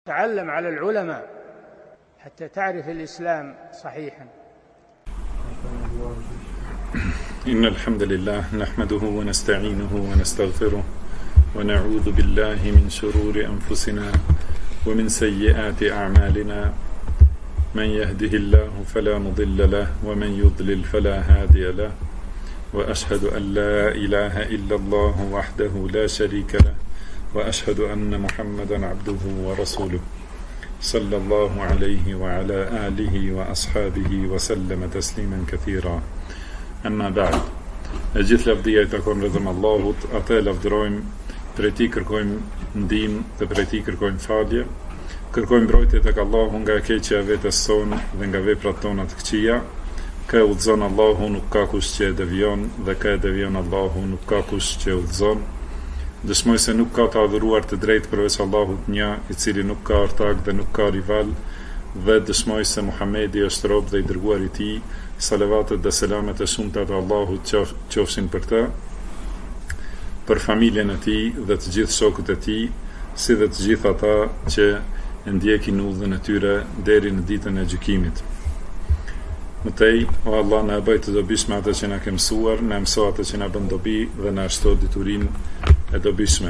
تعلم على العلماء حتى تعرف الإسلام صحيحا. إن الحمد لله نحمده ونستعينه ونستغفره ونعوذ بالله من شرور أنفسنا ومن سيئات أعمالنا، من يهده الله فلا مضل له ومن يضلل فلا هادي له، وأشهد أن لا إله إلا الله وحده لا شريك له، وأشهد أن محمدا عبده ورسوله صلى الله عليه وعلى آله وأصحابه وسلم تسليما كثيرا. Amma ba'd. E gjithë lavdia I takon vetëm Allahut, atë lavdërojmë, prej Tij kërkojmë ndihmë dhe prej Tij kërkojmë falje. Kërkojmë mbrojtje tek Allahu nga e keqja e vetes sonë dhe nga veprat tona të këqija. Kë udhëzon Allahu, nuk ka kush që e devion, dhe kë e devion Allahu, nuk ka kush që e udhëzon. Dëshmoj se nuk ka të adhuruar të drejtë përveç Allahut një, I cili nuk ka ortak dhe nuk ka rival, dhe dëshmoj se Muhamedi është rob dhe I dërguar I Tij. Salavatet dhe selamet e shumta të Allahut qofshin për të, për familjen e tij dhe të gjithë shokët e tij, si dhe të gjithë ata që ndjekin udhën e tyre deri në ditën e gjykimit. Mëtej, o Allah, na bëj të dobishme atë që na ke mësuar, na mëso atë që na bën dobi dhe na shto diturinë e dobishme.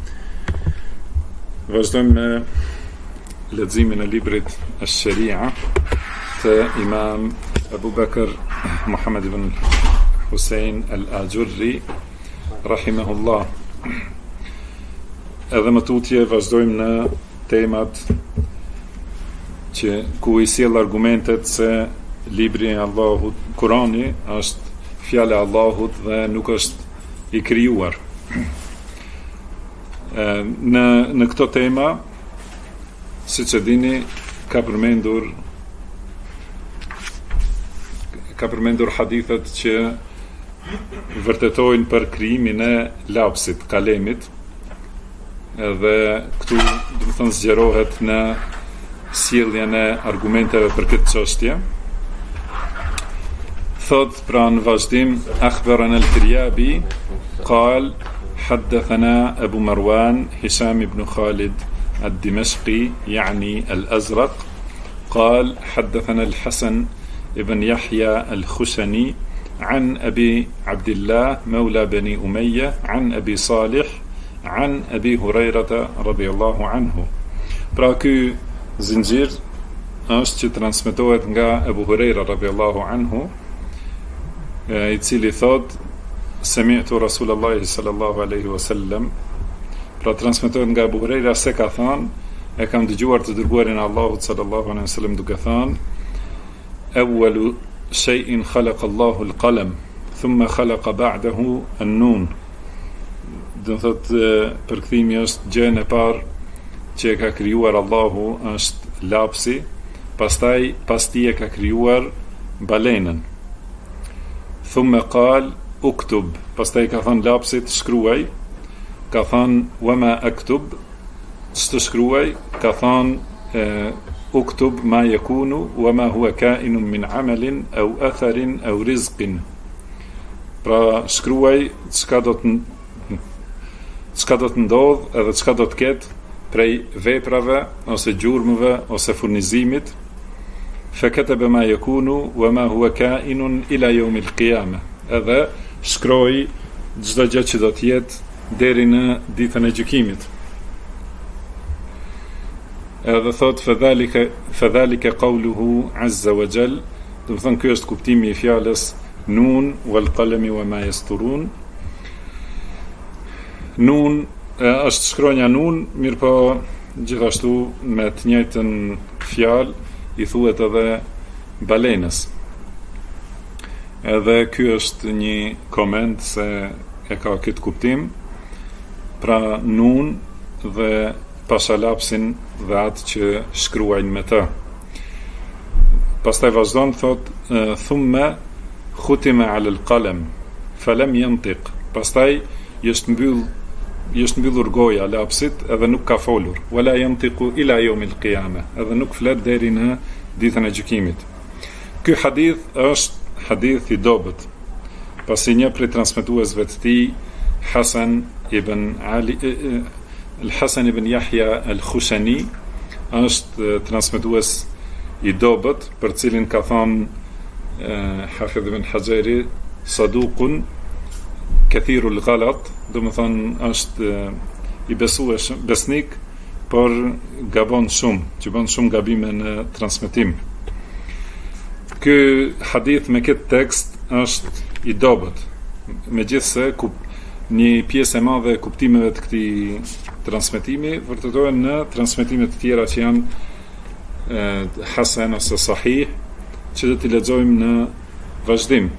Vazhdojmë me leximin e librit Ash-Sharia të Imam Abu Bakr Muhammad ibn Hussein al-Ajurri rahimahullah. Edhe më tutje vazhdojmë në temat që ku I sjell argumentet se libri I Allahut, Kurani, është fjala e Allahut dhe nuk është I krijuar. Në këto tema, siç e dini, ka përmendur hadithet që vërtetojnë për krijimin e lapsit, kalemit, edhe këtu do të thonë zgjerohet në sjelljen e argumenteve për këtë çështje. Thot pra në vazhdim, akhbarana al-Firyabi qal حدثنا أبو مروان هشام بن خالد الدمشقي يعني الأزرق قال حدثنا الحسن ابن يحيى الخشني عن أبي عبد الله مولى بني أمية عن أبي صالح عن أبي هريرة رضي الله عنه. Pra ky zinxhir është që transmetohet nga Abu Huraira radhiyallahu anhu, I cili thot sami'tu Rasulullahi sallallahu alaihi wasallam. Pra transmetohet nga Abu Huraira se ka thënë, e kam dëgjuar të dërguarin e Allahut sallallahu alaihi wasallam duke thënë: أول شيء خلق الله القلم ثم خلق بعده النون. Do të thotë përkthimi është gjën e parë që e ka krijuar Allahu është lapsi, pastaj pas tij e ka krijuar balenën. Thumma qal uktub, pastaj ka thënë lapsit shkruaj, ka thënë wama aktub, ç'të shkruaj, ka thënë uktub ma yakunu wa ma huwa kainun min amalin aw atharin aw rizqin. Pra shkruaj çka do të ndodh edhe çka do të ketë prej veprave ose gjurmëve ose furnizimit. Fa kataba ma yakunu wa ma huwa kainun ila yawm al-qiyamah. Edhe shkroi çdo gjë që do të jetë deri në ditën e gjykimit. Edhe thot fadhalika qawluhu azza wa jall, do të thonë ky është kuptimi I fjalës nun wal qalami wa ma yasturun. Nun është shkronja nun, mirë po gjithashtu me të njëjtën fjalë I thuhet edhe balenës. Edhe ky është një koment se e ka këtë kuptim. Pra nun dhe pashalapsin dhe atë që shkruajnë me të. Pastaj vazhdon thot thumma khutima ala al-qalam falam yantiq. Pastaj është mbyllur goja lapsit edhe nuk ka folur. Wala yantiqu ila yawm al-qiyamah. Edhe nuk flet deri në ditën e gjykimit. Ky hadith është hadith I dobët. Pasi një prej transmetuesve të tij, Hasan ibn Ali Al-Hasan ibn Yahya Al-Khushani është transmetues i dobët, për cilin ka thënë Hafidh ibn Hajeri saduqun kathirul ghalat, do të thonë është i besueshëm, besnik, por gabon shumë, që bën shumë gabime në transmetim. Ky hadith me këtë tekst është i dobët, megjithse një pjesë e madhe e kuptimeve të këtij transmetimi vërtetohen në transmetime të tjera që janë hasan ose sahih, që do t'i lexojmë në vazhdim.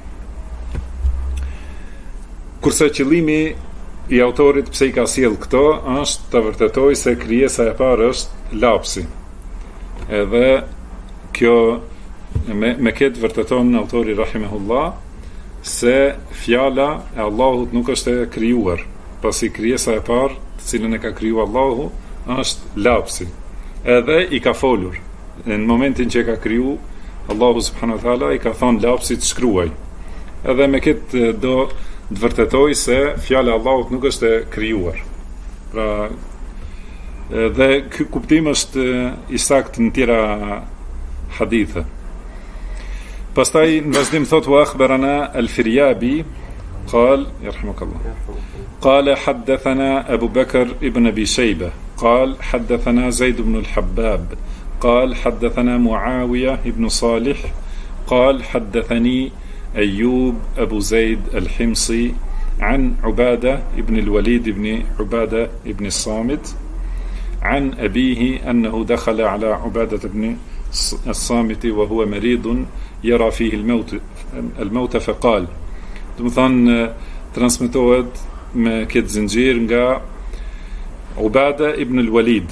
Kurse qëllimi i autorit pse i ka sjell këto është të vërtetojë se krijesa e parë është lapsi. Edhe kjo me këtë vërteton autori rahimahullah se fjala e Allahut nuk është e krijuar, pasi krijesa e parë, të cilën e ka krijuar Allahu, është lapsi. Edhe i ka folur. Në momentin që e ka kriju Allahu subhanahu wa taala, i ka thonë lapsit shkruaj. Edhe me këtë do të vërtetoj se fjala e Allahut nuk është e krijuar. Pra, dhe ky kuptim është i saktë në tjera hadithe. Pastaj në vazhdim thot wa akhbarana al-Firyabi قال يرحمك الله قال حدثنا أبو بكر ابن أبي شيبة قال حدثنا زيد بن الحباب قال حدثنا معاوية بن صالح قال حدثني أيوب أبو زيد الحمصي عن عبادة بن الوليد بن عبادة بن الصامت عن أبيه أنه دخل على عبادة بن الصامت وهو مريض يرى فيه الموت فقال. Do të thonë transmetohet me këtë zinxhir nga Ubada ibn al-Walid,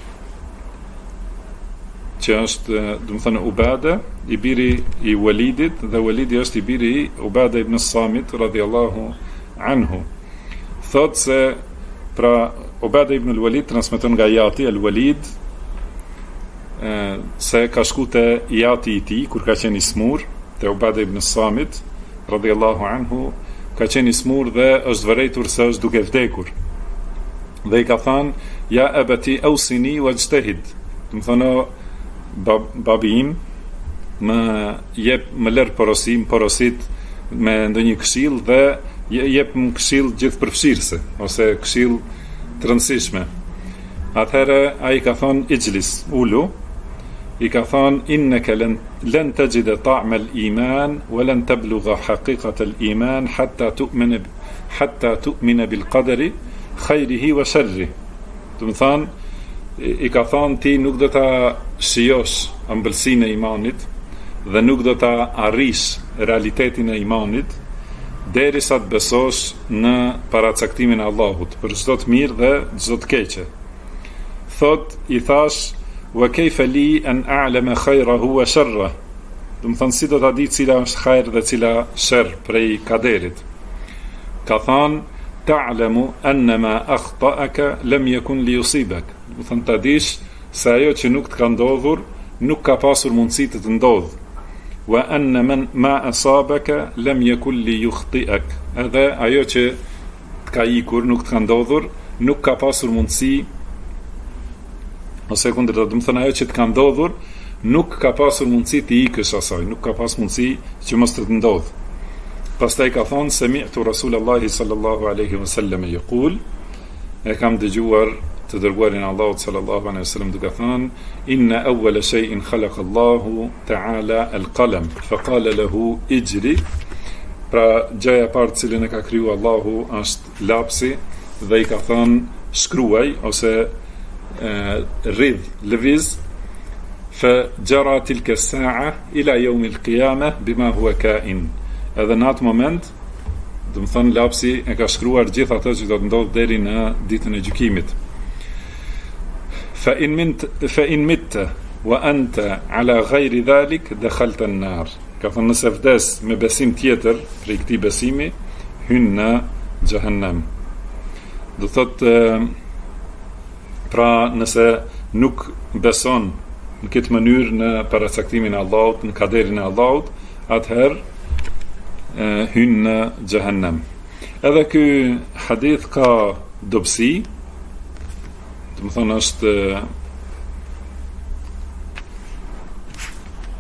që është, do të thonë, Ubada i biri i Walidit, dhe Walidi është i biri i Ubada ibn Samit radhiyallahu anhu. Thot se pra Ubada ibn al-Walid transmeton nga jati al-Walid se ka shku te jati i tij kur ka qenë i smur te Ubada ibn Samit radhiyallahu anhu, ka qenë i smur dhe është vërejtur se është duke vdekur. Dhe i ka thënë, ja abati ausini wajtahid. Do të thonë, babi im më lër porosit me ndonjë këshill dhe jep më këshill gjithëpërfshirëse ose këshill të rëndësishme. Atëherë ai ka thënë ijlis, ulu. I ka thënë innaka lan tajid ta'ma al-iman wa lan tablugha haqiqata al-iman hatta tu'mina bil qadari khayrihi wa sharrihi. Do të thonë, i ka thënë ti nuk do ta shijosh ëmbëlsinë e imanit dhe nuk do ta arrish realitetin e imanit derisa të besosh në paracaktimin e Allahut për çdo të mirë dhe çdo të keqe. Thot, i thash, wa kayfa li an a'lama khayrahu wa sharrahu. Do të thonë, si do ta di cila është hajër dhe cila sherr prej kaderit. Ka thënë, ta'lamu anna ma akhta'aka lam yakun li yusibak. Do të thonë, ta dish se ajo që nuk të ka ndodhur nuk ka pasur mundësi të të ndodhë. Wa anna ma asabaka lam yakun li yukhti'ak. Edhe ajo që të ka ikur, nuk të ka ndodhur, nuk ka pasur mundësi, ose kundërta, do të thonë, ajo që të ka ndodhur nuk ka pasur mundësi të ikësh asaj, nuk ka pas mundësi që mos të ndodhë. Pastaj ka thonë, sami'tu Rasulullahi sallallahu alaihi wasallam yaqul, e kam dëgjuar të dërguarin Allahut sallallahu alaihi wasallam duke thënë, inna awwala shay'in khalaqa Allahu ta'ala al-qalam fa qala lahu ijri. Pra gjëja e parë cilën e ka krijuar Allahu është lapsi dhe i ka thënë shkruaj ose rridh, lëviz, fa jara tilka as-sa'a ila yawm al-qiyamah bima huwa ka'in. Edhe në atë moment, do të thonë, lapsi e ka shkruar gjithë ato që do të ndodhë deri në ditën e gjykimit. Fa in mitta wa anta ala ghayri dhalik dakhalta an-nar. Ka thënë, nëse vdes me besim tjetër prej këtij besimi, hyn në xhehenem. Do thotë, pra nëse nuk beson në këtë mënyrë në paracaktimin e Allahut, në kaderin e Allahut, atëherë hyn në xhehenem. Edhe ky hadith ka dobësi, do të thonë është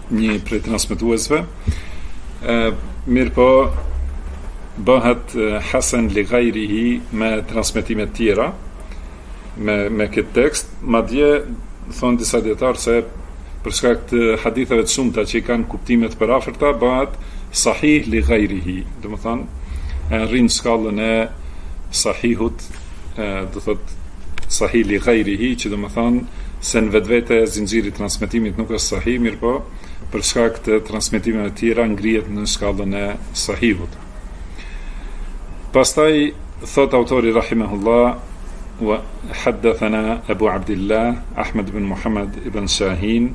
një prej transmetuesve, mirë po bëhet hasan li ghairihi me transmetime tjera me këtë tekst, madje thonë disa dietarë se për shkak të haditheve të shumta që i kanë kuptime të paraferta bëhet sahih li ghairihi, domethënë rrin shkallën e sahihut, do thot sahih li ghairihi, që domethënë se në vetvete zinxhiri i transmetimit nuk është sahih, mirë po për shkak të transmetimeve të tjera ngrihet në shkallën e sahihut. Pastaj thot autori rahimahullah, wa haddathana Abu Abdillah Ahmed ibn Muhammad ibn Shahin,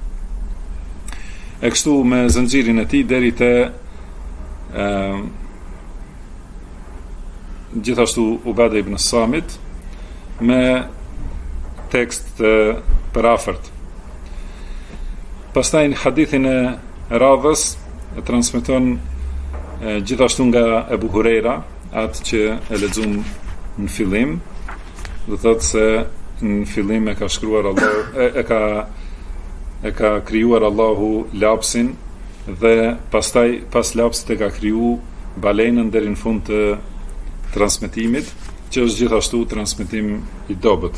e kështu me zinxhirin e tij deri te gjithashtu Ubada ibn Samit me tekst të parafort. Pastaj në hadithin e radhës e transmeton gjithashtu nga Ebu Hurera, atë që e lexuam në fillim, do thotë se në fillim e ka shkruar Allah, e ka krijuar Allahu lapsin dhe pastaj pas lapsit e ka kriju balenën deri në fund të transmetimit, që është gjithashtu transmetim i dobët.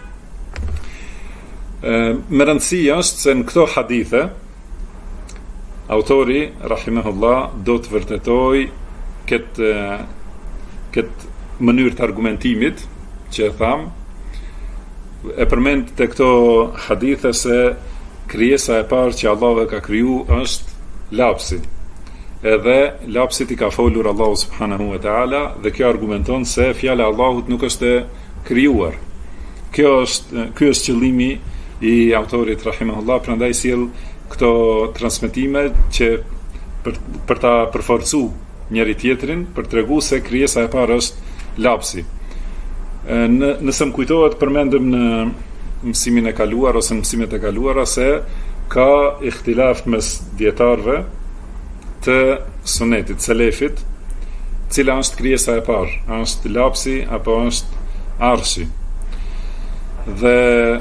Me rëndësi është se në këto hadithe autori rahimahullah do të vërtetoj këtë mënyrë të argumentimit që e tham, e përmend të këto hadithe se krijesa e parë që Allah e ka kriju është lapsi, edhe lapsit i ka folur Allahu subhanahu wa ta'ala, dhe kjo argumenton se fjala e Allahut nuk është e krijuar. Ky është qëllimi i autorit rahimahullah, prandaj sjell këto transmetime që për ta përforcuar njëri tjetrin, për tregu se krijesa e parë është lapsi. Nëse më kujtohet, përmendëm në mësimin e kaluar ose në mësimet e kaluara se ka ihtilaf mes dietarëve të sunetit, selefit, cila është krijesa e parë, është lapsi apo është arshi. Dhe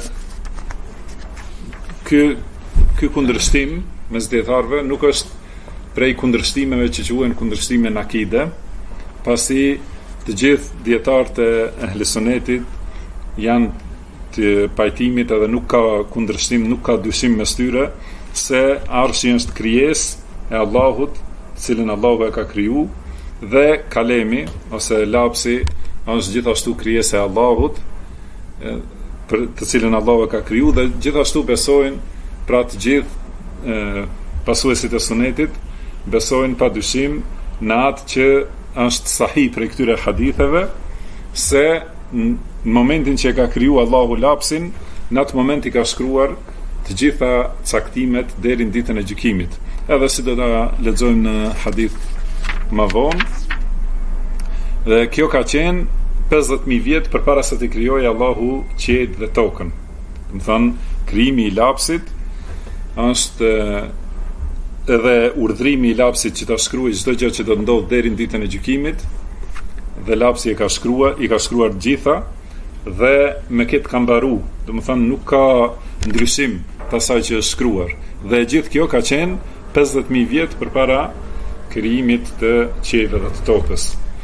ky kundërshtim mes dietarëve nuk është prej kundërshtimeve që quhen kundërshtime në akide, pasi të gjithë dietarët e ehlesunetit janë të pajtimit edhe nuk ka kundërshtim, nuk ka dyshim mes tyre se arshi është krijesë e Allahut, cilën Allahu e ka kriju, dhe kalemi ose lapsi është gjithashtu krijesë e Allahut, të cilën Allahu e ka kriju, dhe gjithashtu besojnë pra të gjithë pasuesit e sunetit, besojnë pa dyshim në atë që është sahih prej këtyre haditheve, se në momentin që e ka kriju Allahu lapsin, në atë moment i ka shkruar të gjitha caktimet deri në ditën e gjykimit. Edhe si do ta lexojmë në hadith më vonë, dhe kjo ka qenë 50.000 vjet përpara se të krijojë Allahu qiellin dhe tokën. Do të thonë, krijimi i lapsit është edhe urdhrimi i lapsit që ta shkruajë çdo gjë që do të ndodhë deri në ditën e gjykimit, dhe lapsi i ka shkruar gjitha, dhe me këtë ka mbaruar. Domethënë nuk ka ndryshim të asaj që është shkruar. Dhe gjithë kjo ka qenë 50.000 vjet përpara krijimit të qiellit dhe të tokës.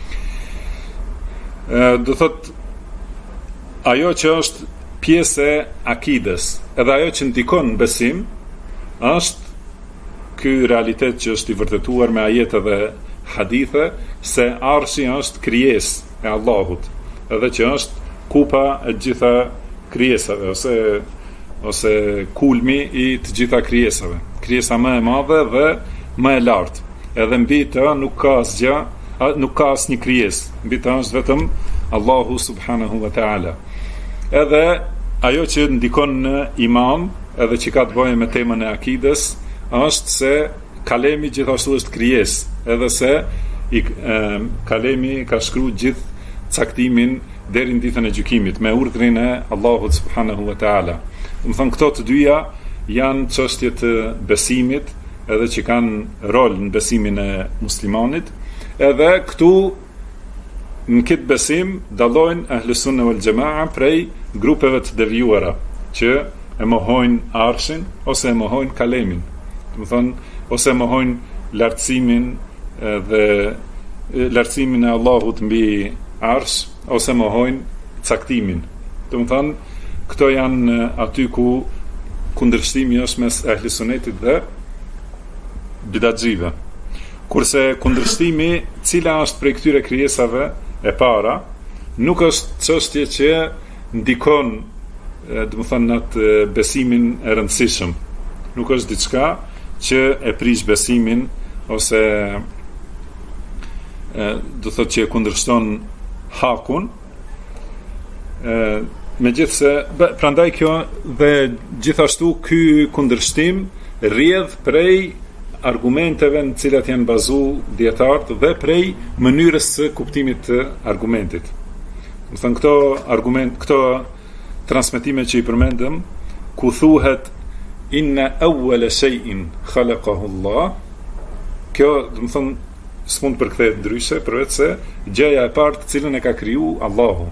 Do thot, ajo që është pjesë e akides, edhe ajo që ndikon në besim, është ky realitet që është i vërtetuar me ajete dhe hadithe, se arshi është krijesë e Allahut, edhe që është kupa e gjitha krijesave, ose kulmi i të gjitha krijesave, krijesa më e madhe dhe më e lartë. Edhe mbi të nuk ka asgjë, nuk ka asnjë krijesë, mbi të është vetëm Allahu subhanahu wa ta'ala. Edhe ajo që ndikon në iman, edhe që ka të bëjë me temën e akides, është se kalemi gjithashtu është krijesë, edhe se kalemi ka shkruar gjithë caktimin deri në ditën e gjykimit me urdhrin e Allahut subhanahu wa ta'ala. Do të thonë, këto të dyja janë çështje të besimit, edhe që kanë rol në besimin e muslimanit, edhe këtu në këtë besim dallojnë ahlus sunne wal jamaa prej grupeve të devijuara që e mohojnë arshin ose e mohojnë kalemin. Do të thonë, ose mohojnë lartësimin dhe lartësimin e Allahut mbi arsh, ose mohojnë caktimin. Do të thonë, këto janë aty ku kundërshtimi është mes ehli sunetit dhe bidatxive. Kurse kundërshtimi, cila është prej këtyre krijesave e para, nuk është çështje që ndikon, do të thonë, atë besimin e rëndësishëm. Nuk është diçka që e prish besimin ose do thotë që e kundërshton hakun. Megjithse, prandaj kjo dhe gjithashtu ky kundërshtim rrjedh prej argumenteve në cilat janë bazu dietarët dhe prej mënyrës së kuptimit të argumentit. Do thënë, këto transmetime që i përmendëm, ku thuhet inna awwala shay'in khalaqahu Allah, kjo do të thonë s'mund përkthehet ndryshe përveç se gjëja e parë të cilën e ka kriju Allahu.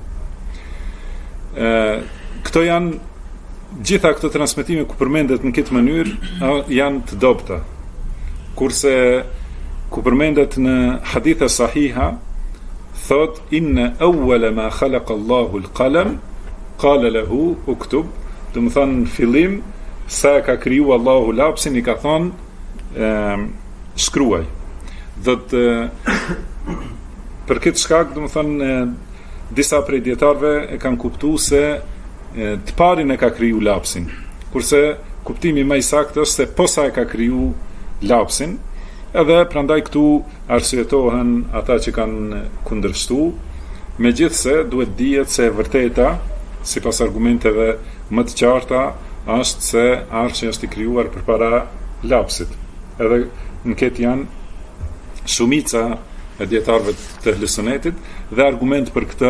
Këto janë, gjitha këto transmetime ku përmendet në këtë mënyrë janë të dobta. Kurse ku përmendet në hadithe sahiha, thot inna awwala ma khalaqa Allahu al-qalam qala lahu uktub, do të thonë në fillim sa ka kriju Allahu lapsin i ka thonë shkruaj. Për këtë shkak, do të thonë, disa prej dietarëve e kanë kuptuar se të parin e ka kriju lapsin, kurse kuptimi më i saktë është se posa e ka kriju lapsin, edhe prandaj këtu arsyetohen ata që kanë kundërshtuar, megjithse duhet dihet se e vërteta, sipas argumenteve më të qarta, është se arshi është i krijuar përpara lapsit. Edhe në këtë janë shumica e dietarëve të Ehlis Sunetit, dhe argument për këtë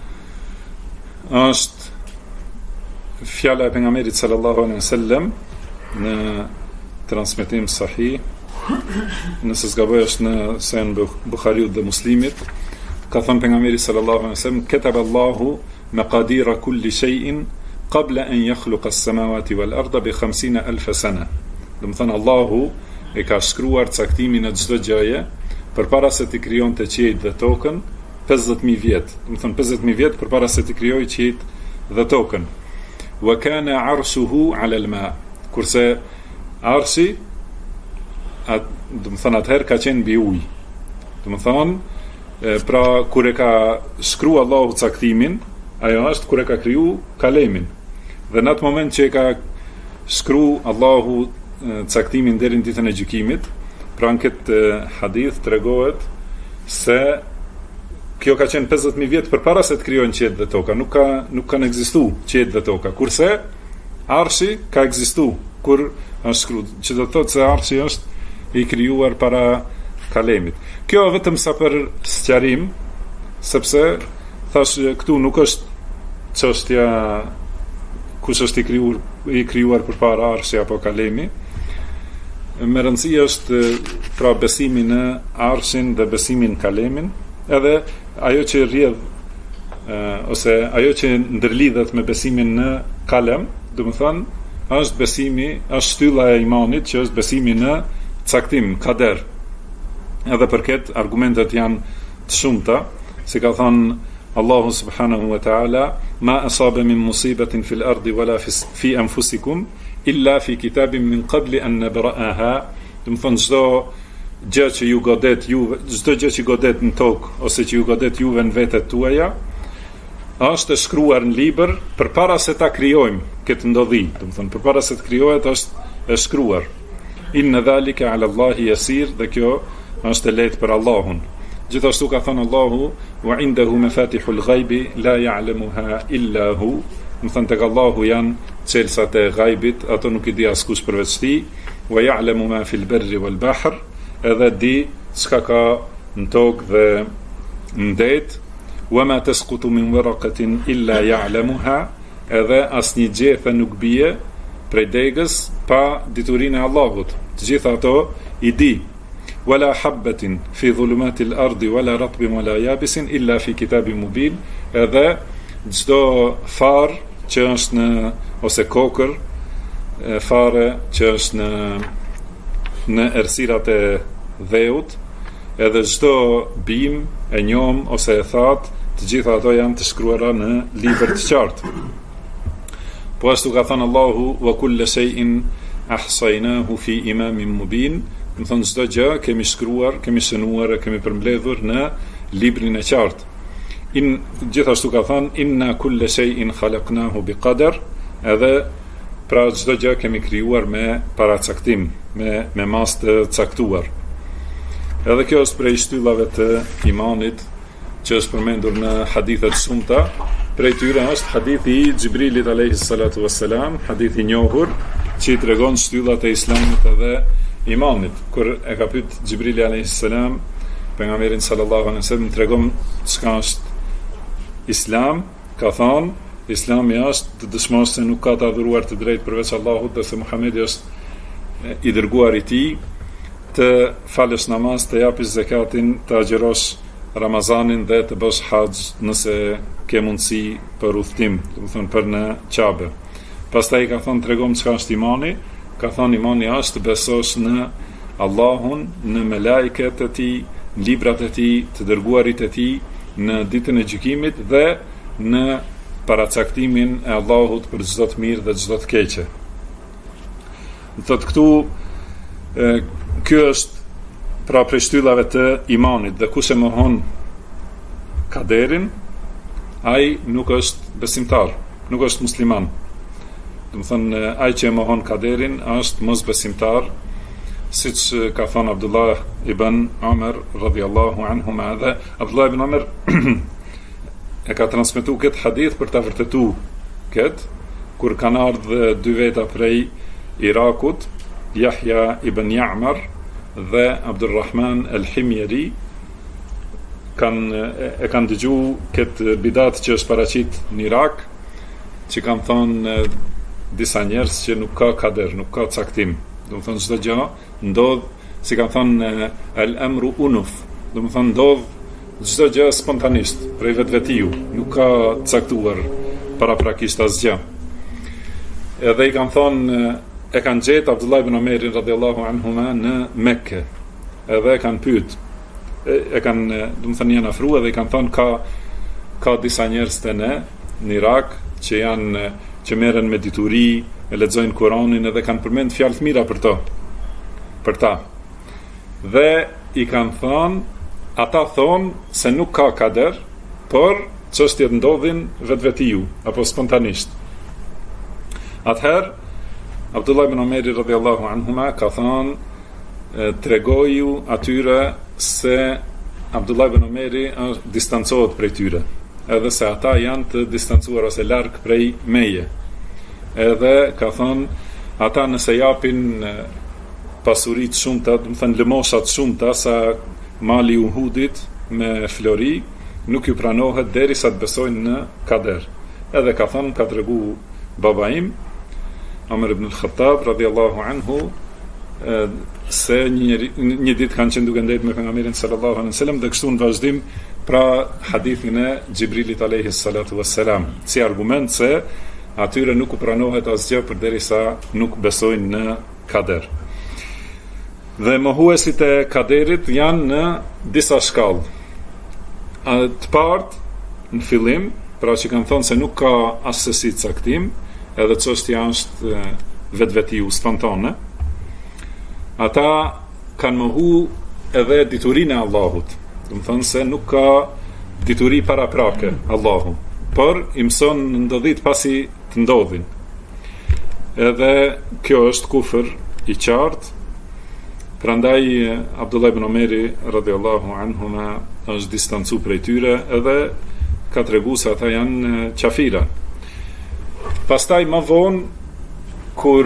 është fjala e pejgamberit sallallahu alaihi wasallam në transmetim sahih, nëse s'gaboj është në Sahih Buhariut dhe Muslimit, ka thënë pejgamberi sallallahu alaihi wasallam kataba Allahu maqadira kulli shay'in qabla an yakhluqa as-samawati wal arda bi 50,000 sana. Do të thonë, Allahu e ka shkruar caktimin e çdo gjëje përpara se të krijonte qiejt dhe tokën 50,000 vjet. Do të thonë 50,000 vjet përpara se të krijojë qiejt dhe tokën. Wa kana 'arshuhu 'ala al-ma. Kurse arshi, do të thonë, atëherë ka qenë mbi ujë. Do të thonë, pra kur e ka shkruar Allahu caktimin, ajo është kur e ka kriju kalemin. Dhe në atë moment që e ka shkruar Allahu caktimin deri në ditën e gjykimit, pra në këtë hadith tregohet se kjo ka qenë 50,000 vjet përpara se të krijojnë qiejt dhe toka, nuk kanë ekzistuar qiejt dhe toka, kurse arshi ka ekzistuar kur është shkruar, që do të thotë se arshi është i krijuar para kalemit. Kjo vetëm sa për sqarim, sepse thash këtu nuk është çështja kush është i krijuar përpara arshi apo kalemi. Me rëndësi është pra besimi në arshin dhe besimi në kalemin, edhe ajo që rrjedh ose ajo që ndërlidhet me besimin në kalem, do të thonë, është besimi, është shtylla e imanit që është besimi në caktim, kader. Edhe për këtë argumentet janë të shumta, si ka thënë Allahu subhanahu wa ta'ala, ma asaba min musibatin fil ardi wala fi anfusikum illa fi kitabin min qabli an nabra'aha. Do të thonë, çdo gjë që ju godet juve, çdo gjë që godet në tokë ose që ju godet juve në vetet tuaja, është e shkruar në libër përpara se ta krijojmë këtë ndodhi. Do të thonë, përpara se të krijohet është e shkruar. Inna dhalika ala Allahi yasir, dhe kjo është e lehtë për Allahun. Gjithashtu ka thënë Allahu, wa indahu mafatihul ghaibi la ya'lamuha illa hu. Do të thonë, tek Allahu janë çelësat e ghaibit, ato nuk i di askush përveç tij. Wa ya'lamu ma fil barri wal bahr, edhe di çka ka në tokë dhe në det. Wa ma tasqutu min waraqatin illa ya'lamuha, edhe asnjë gjethe nuk bie prej degës pa diturinë e Allahut. Të gjitha ato i di. Wala habbatin fi dhulumatil ardi wala ratbin wala yabisin illa fi kitabin mubin, edhe çdo far që është në ose kokër fare që është në errësirat e dheut, edhe çdo bim e njom ose e thatë, të gjitha ato janë të shkruara në libër të qartë. Po ashtu ka thënë Allahu, wa kulla shay'in ahsaynahu fi imamin mubin, do të thonë çdo gjë kemi shkruar, kemi shënuar, kemi përmbledhur në librin e qartë. Gjithashtu ka thënë inna kulla shay'in khalaqnahu biqadar, edhe pra çdo gjë kemi krijuar me paracaktim, me mas të caktuar. Edhe kjo është prej shtyllave të imanit që është përmendur në hadithet shumëta. Prej tyre është hadithi i Xhibrilit alayhis salatu wassalam, hadith i njohur që i tregon shtyllat e islamit edhe imanit. Kur e ka pyet Xhibrili alayhis salam pejgamberin sallallahu alaihi wasallam, tregon çka është islam, ka thonë islami është të dëshmosh se nuk ka të adhuruar të drejtë përveç Allahut dhe se Muhamedi është i dërguar i tij, të falësh namaz, të japësh zakatin, të agjërosh Ramazanin dhe të bësh haxh nëse ke mundësi për udhtim, do të thonë për në Kabe. Pastaj ka thonë tregom çka është imani, ka thonë imani është të besosh në Allahun, në melajket e tij, librat e tij, të dërguarit e tij, në ditën e gjykimit dhe në paracaktimin e Allahut për çdo të mirë dhe çdo të keqe. Do thotë këtu ky është pra prej shtyllave të imanit, dhe kush e mohon kaderin, ai nuk është besimtar, nuk është musliman. Do të thonë ai që e mohon kaderin është mosbesimtar, siç ka thënë Abdullah ibn Umar radhiyallahu anhuma, dhe Abdullah ibn Umar e ka transmetuar këtë hadith për ta vërtetuar këtë, kur kanë ardhur dy veta prej Irakut, Yahya ibn Ya'mar dhe Abdurrahman al-Himyari, e kanë dëgju këtë bidat që është paraqit në Irak, që kanë thonë disa njerëz që nuk ka kader, nuk ka caktim. Do të thonë çdo gjë ndodh, si kanë thonë al-amru unuf, do të thonë ndodh çdo gjë spontanisht, prej vetvetiu, nuk ka caktuar paraprakisht asgjë. Edhe i kanë thonë, e kanë gjetë Abdullah ibn Umerin radhiyallahu anhuma në Mekke, edhe e kanë pyet, e kanë, do të thënë janë afruar dhe i kanë thonë ka disa njerëz të në Irak që merren me dituri, e lexojnë Kur'anin edhe kanë përmend fjalë të mira për ta. Dhe i kanë thonë, ata thonë se nuk ka kader, por çështjet ndodhin vetvetiu apo spontanisht. Atëherë Abdullah ibn Umeri radhiyallahu anhuma ka thënë, tregoju atyre se Abdullah ibn Umeri distancohet prej tyre, edhe se ata janë të distancuar ose larg prej meje. Edhe ka thënë, ata nëse japin pasurit shumëta, do të thënë lëmoshat shumëta sa mali i Uhudit me flori, nuk ju pranohet derisa të besojnë në kader. Edhe ka thënë, ka tregu baba im Umar ibn al-Khattab radhiyallahu anhu, se një ditë kanë qenë duke ndejt me pejgamberin sallallahu alaihi wasallam, dhe kështu në vazhdim pra hadithin e Xhibrilit alayhi salatu wassalam, si argument se atyre nuk u pranohet asgjë përderisa nuk besojnë në kader. Dhe mohuesit e kaderit janë në disa shkallë. Të partë, në fillim, pra që kanë thonë se nuk ka asësi caktim, edhe çështja është vetvetiu, spontane. Ata kanë mohu edhe diturinë e Allahut. Do të thonë se nuk ka dituri paraprake Allahu, por i mëson ndodhit pasi të ndodhin. Edhe kjo është kufër i qartë. Prandaj Abdullah ibn Umeri radhiyallahu anhuma është distancu prej tyre edhe ka tregu se ata janë qafira. Pastaj më vonë, kur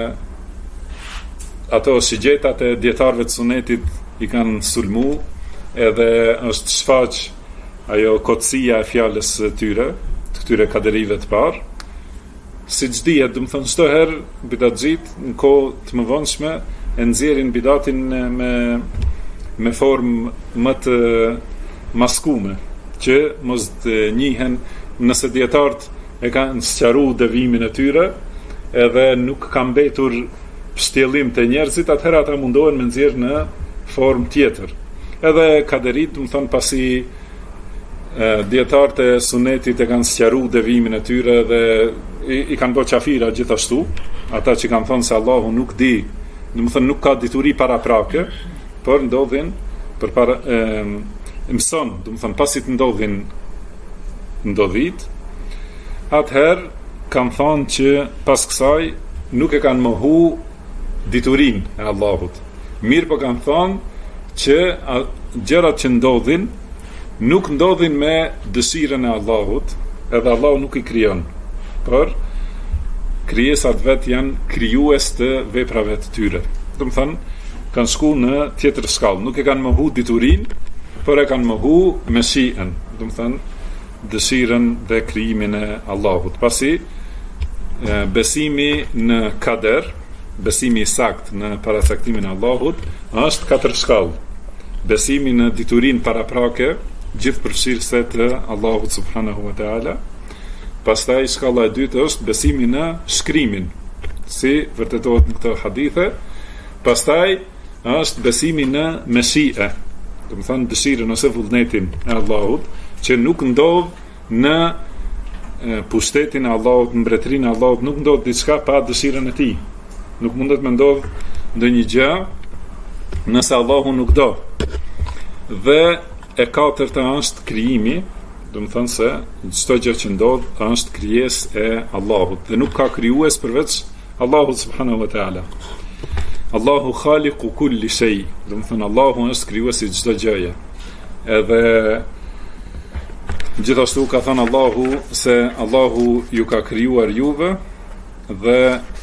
ato shigjetat e dietarëve të sunetit i kanë sulmu, edhe është shfaq ajo kotësia e fjalës së tyre, të këtyre kaderive të parë, siç dihet, do të thonë çdo herë bidatxhit në kohë të mëvonshme e nxjerrin bidatin me formë më të maskume, që mos të njihen, nëse dietarët e kanë sqaruar devimin e tyre, edhe nuk ka mbetur shtjellim të njerëzit, atëherë ata mundohen me nxjerr në formë tjetër. Edhe kaderit, do të thonë, pasi dietarët e sunetit e kanë sqaruar devimin e tyre dhe i kanë bërë qafira gjithashtu, ata që kanë thonë se Allahu nuk di, do të thonë nuk ka dituri paraprake, por ndodhin përpara mëson, do të thonë pasi të ndodhin ndodhit, atëherë kanë thonë që pas kësaj nuk e kanë mohu diturin e Allahut. Mirë po kanë thonë që gjërat që ndodhin nuk ndodhin me dëshirën e Allahut, edhe Allahu nuk i krijon, por krijesat vetë janë krijues të veprave të tyre. Do të thonë, kanë shku në tjetër shkallë, nuk e kanë mohu diturin, por e kanë mohu meshiën, do të thonë, dëshirën dhe krijimin e Allahut. Pasi besimi në kader, besimi i sakt në paracaktimin e Allahut, është 4 shkallë. Besimi në diturin paraprake, gjithë përfshirëse të Allahut subhanahu wa taala. Pastaj shkalla e dytë është besimi në shkrimin, si vërtetohet në këtë hadithe. Pastaj është besimi në meshie, do të thonë dëshirën ose vullnetin e Allahut, që nuk ndodh në pushtetin e Allahut, në mbretërinë e Allahut, nuk ndodh diçka pa dëshirën e tij. Nuk mundet me ndodh ndonjë gjë nëse Allahu nuk do. Dhe e katërta është krijimi, do të thonë se çdo gjë që ndodh është krijesë e Allahut dhe nuk ka krijues përveç Allahut subhanahu wa taala. Allahu khaliqu kulli shay, do të thonë Allahu është krijuesi çdo gjëje. Edhe gjithashtu ka thënë Allahu se Allahu ju ka krijuar juve dhe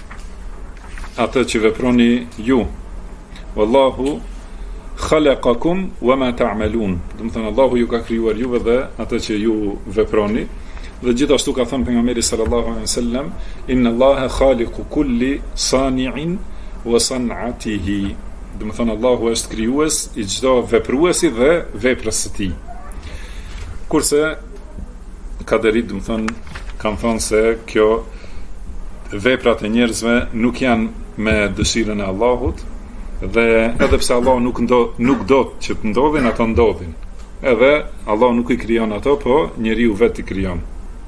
atë që veproni ju. Wallahu khalaqakum wama ta'malun. Do të thonë Allahu ju ka krijuar juve dhe atë që ju veproni. Dhe gjithashtu ka thënë pejgamberi sallallahu alaihi wasallam, inna Allaha khaliqu kulli sani'in wa san'atihi. Do të thonë Allahu është krijues i çdo vepruesi dhe veprës së tij. Kurse kaderit, do të thonë, kanë thënë se kjo veprat e njerëzve nuk janë me dëshirën e Allahut, dhe edhe pse Allah nuk do që të ndodhin, ato ndodhin. Edhe Allah nuk i krijon ato, po njeriu vetë i krijon.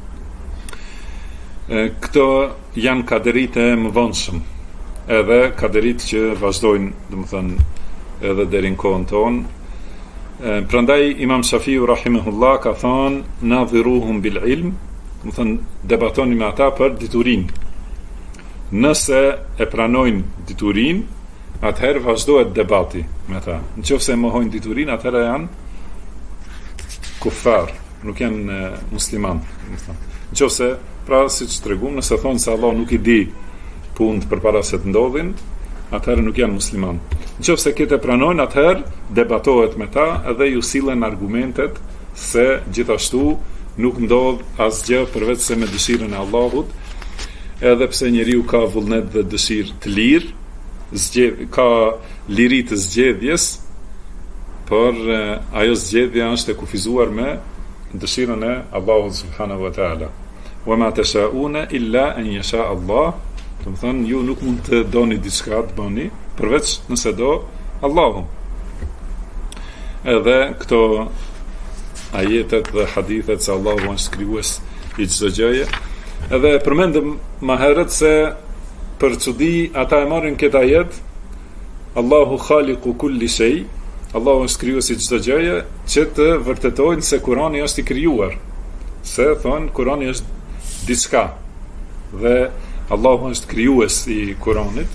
Këto janë kaderit e mëvonshëm, edhe kaderit që vazhdojnë, do të thonë, edhe deri në kohën tonë. Prandaj Imam Shafiu rahimahullah ka thënë nadhiruhum bil ilm, do të thonë debatoni me ata për diturinë. Nëse e pranojnë diturinë, atëherë vazhdohet debati me ta. Nëse mohojnë diturinë, atëherë janë kufar, nuk janë musliman. Nëse, pra siç tregum, nëse thonë se Allah nuk i di punët përpara se të ndodhin, atëherë nuk janë musliman. Nëse këtë pranojnë, atëherë debatohet me ta edhe ju sillen argumentet se gjithashtu nuk ndodh asgjë përveç se me dëshirën e Allahut, edhe pse njeriu ka vullnet dhe dëshirë të lirë, ka liri të zgjedhjes, por ajo zgjedhja është e kufizuar me dëshirën e Allahut subhanahu wa taala. Wa ma tashauna illa an yasha Allah. Do të thonë ju nuk mund të doni diçka të bëni përveç nëse do Allahu. Edhe këto ajetet dhe hadithet se Allahu është krijues i çdo gjëje. Edhe përmendëm më herët se për çudi ata e marrin këtë ajet, Allahu khaliqu kulli shay, Allahu është krijuesi i çdo gjëje, që të vërtetojnë se Kurani është i krijuar. Se thonë Kurani është diçka dhe Allahu është krijues i Kuranit.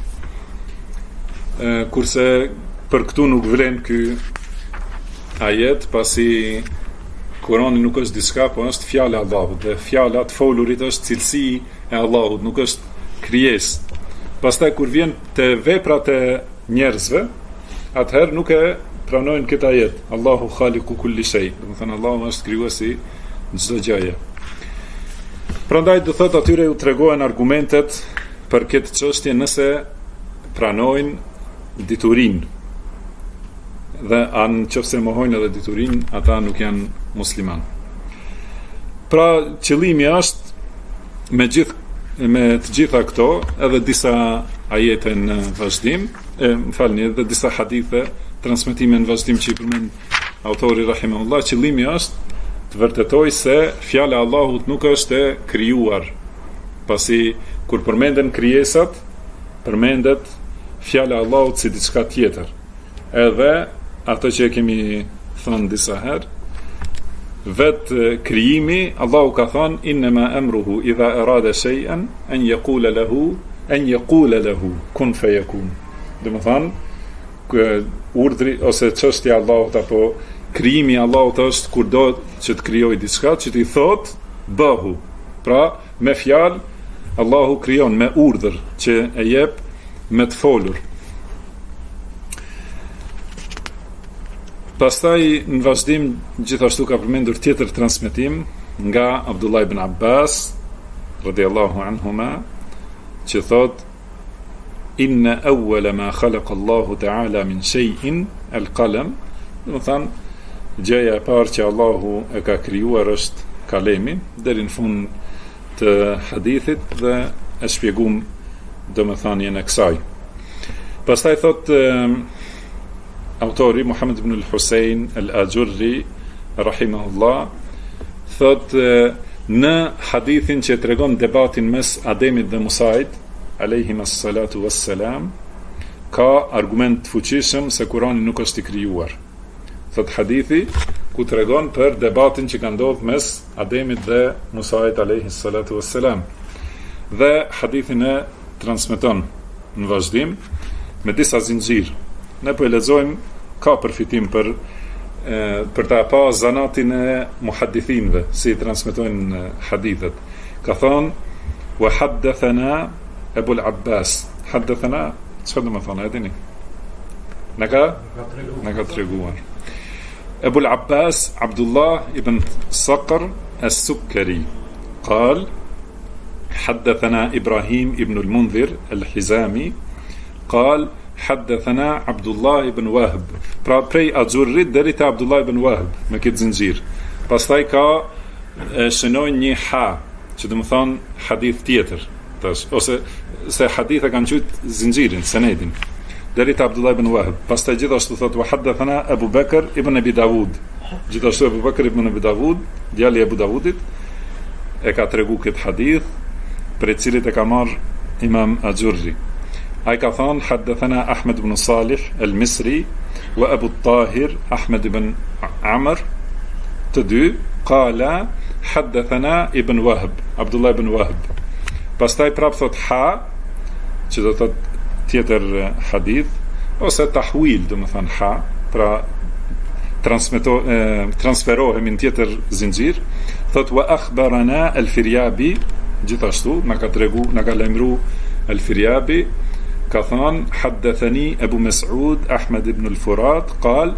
Kurse për këtu nuk vlen ky ajet, pasi Kurani nuk është diçka, po është fjala e Allahut, dhe fjala të folurit është cilësi e Allahut, nuk është krijesë. Pastaj kur vjen te veprat e njerëzve, atëherë nuk e pranojnë këtë ajet. Allahu khaliqu kulli shay. Do të thënë Allahu është krijuesi i çdo gjëje. Prandaj do thotë atyre u tregohen argumentet për këtë çështje nëse pranojnë diturinë. Dhe nëse mohojnë edhe diturinë, ata nuk janë musliman. Pra qëllimi është me të gjitha këto, edhe disa ajete në vazhdim, dhe disa hadithe, transmetime në vazhdim që i përmend autori rahimahullah. Qëllimi është të vërtetoj se fjala e Allahut nuk është e krijuar, pasi kur përmenden krijesat, përmendet fjala e Allahut si diçka tjetër. Edhe ato që kemi thënë disa herë, vetë krijimi, Allahu ka thënë innama amruhu idha arada shay'an an yaqula lahu kun fayakun. Domethënë urdhri ose çështja e Allahut apo krijimi i Allahut është kur do që të krijojë diçka, që ti thot bëhu. Pra me fjalë Allahu krijon me urdhër që e jep me të folur. Pastaj në vazhdim gjithashtu ka përmendur tjetër transmetim nga Abdullah ibn Abbas radiyallahu anhuma, që thot inna awwala ma khalaqa Allahu ta'ala min shay'in al-qalam. Do të thënë gjëja e parë që Allahu e ka krijuar është kalemi, deri në fund të hadithit dhe e shpjegum domethënien e kësaj. Pastaj thot autori Muhammad ibn al-Husayn al-Ajurri rahimahullah, thot në hadithin që tregon debatin mes Ademit dhe Musait alayhimas salatu wassalam, ka argument fuqishëm se Kurani nuk është i krijuar. Thot hadithi ku tregon për debatin që ka ndodhur mes Ademit dhe Musait alayhis salatu wassalam. Dhe hadithin e transmeton në vazhdim me disa zinxhir. Ne po e lexojmë, ka përfitim për ta pa zanatin e muhaddithinëve si transmetojnë hadithet. Ka thonë wa haddathana Abu al-Abbas. Haddathana, çfarë do të thonë, e dini? Na ka treguar. Abu al-Abbas Abdullah ibn Saqr as-Sukkari قال حدثنا إبراهيم ابن المنذر الحزامي قال حدثنا عبد الله بن وهب. Pra prej Axhurrit deri te Abdullah ibn Wahb me këtë zinxhir. Pastaj ka shënojnë një ha, që do të thonë hadith tjetër, tash ose se hadithe kanë qytë zinxhirin, senedin deri te Abdullah ibn Wahb. Pastaj gjithashtu thot wa haddathana Abu Bakr ibn Abi Dawud. Gjithashtu Abu Bakr ibn Abi Dawud, djali i Abu Dawudit, e ka tregu këtë hadith për cilit e ka marr Imam Axhurri. Ai ka thonë haddathana Ahmed ibn Salih al-Misri wa Abu Tahir Ahmed ibn Amr, të dy qala haddathana ibn Wahb, Abdullah ibn Wahb. Pastaj prap thot ha, që do thot tjetër hadith ose tahwil, do të thon ha, pra transferohemi në tjetër zinxhir. Thot wa akhbarana al-Firyabi, gjithashtu na ka tregu, na ka lajmëru al-Firyabi, ka thon haddathani Abu Mas'ud Ahmed ibn al-Furat قال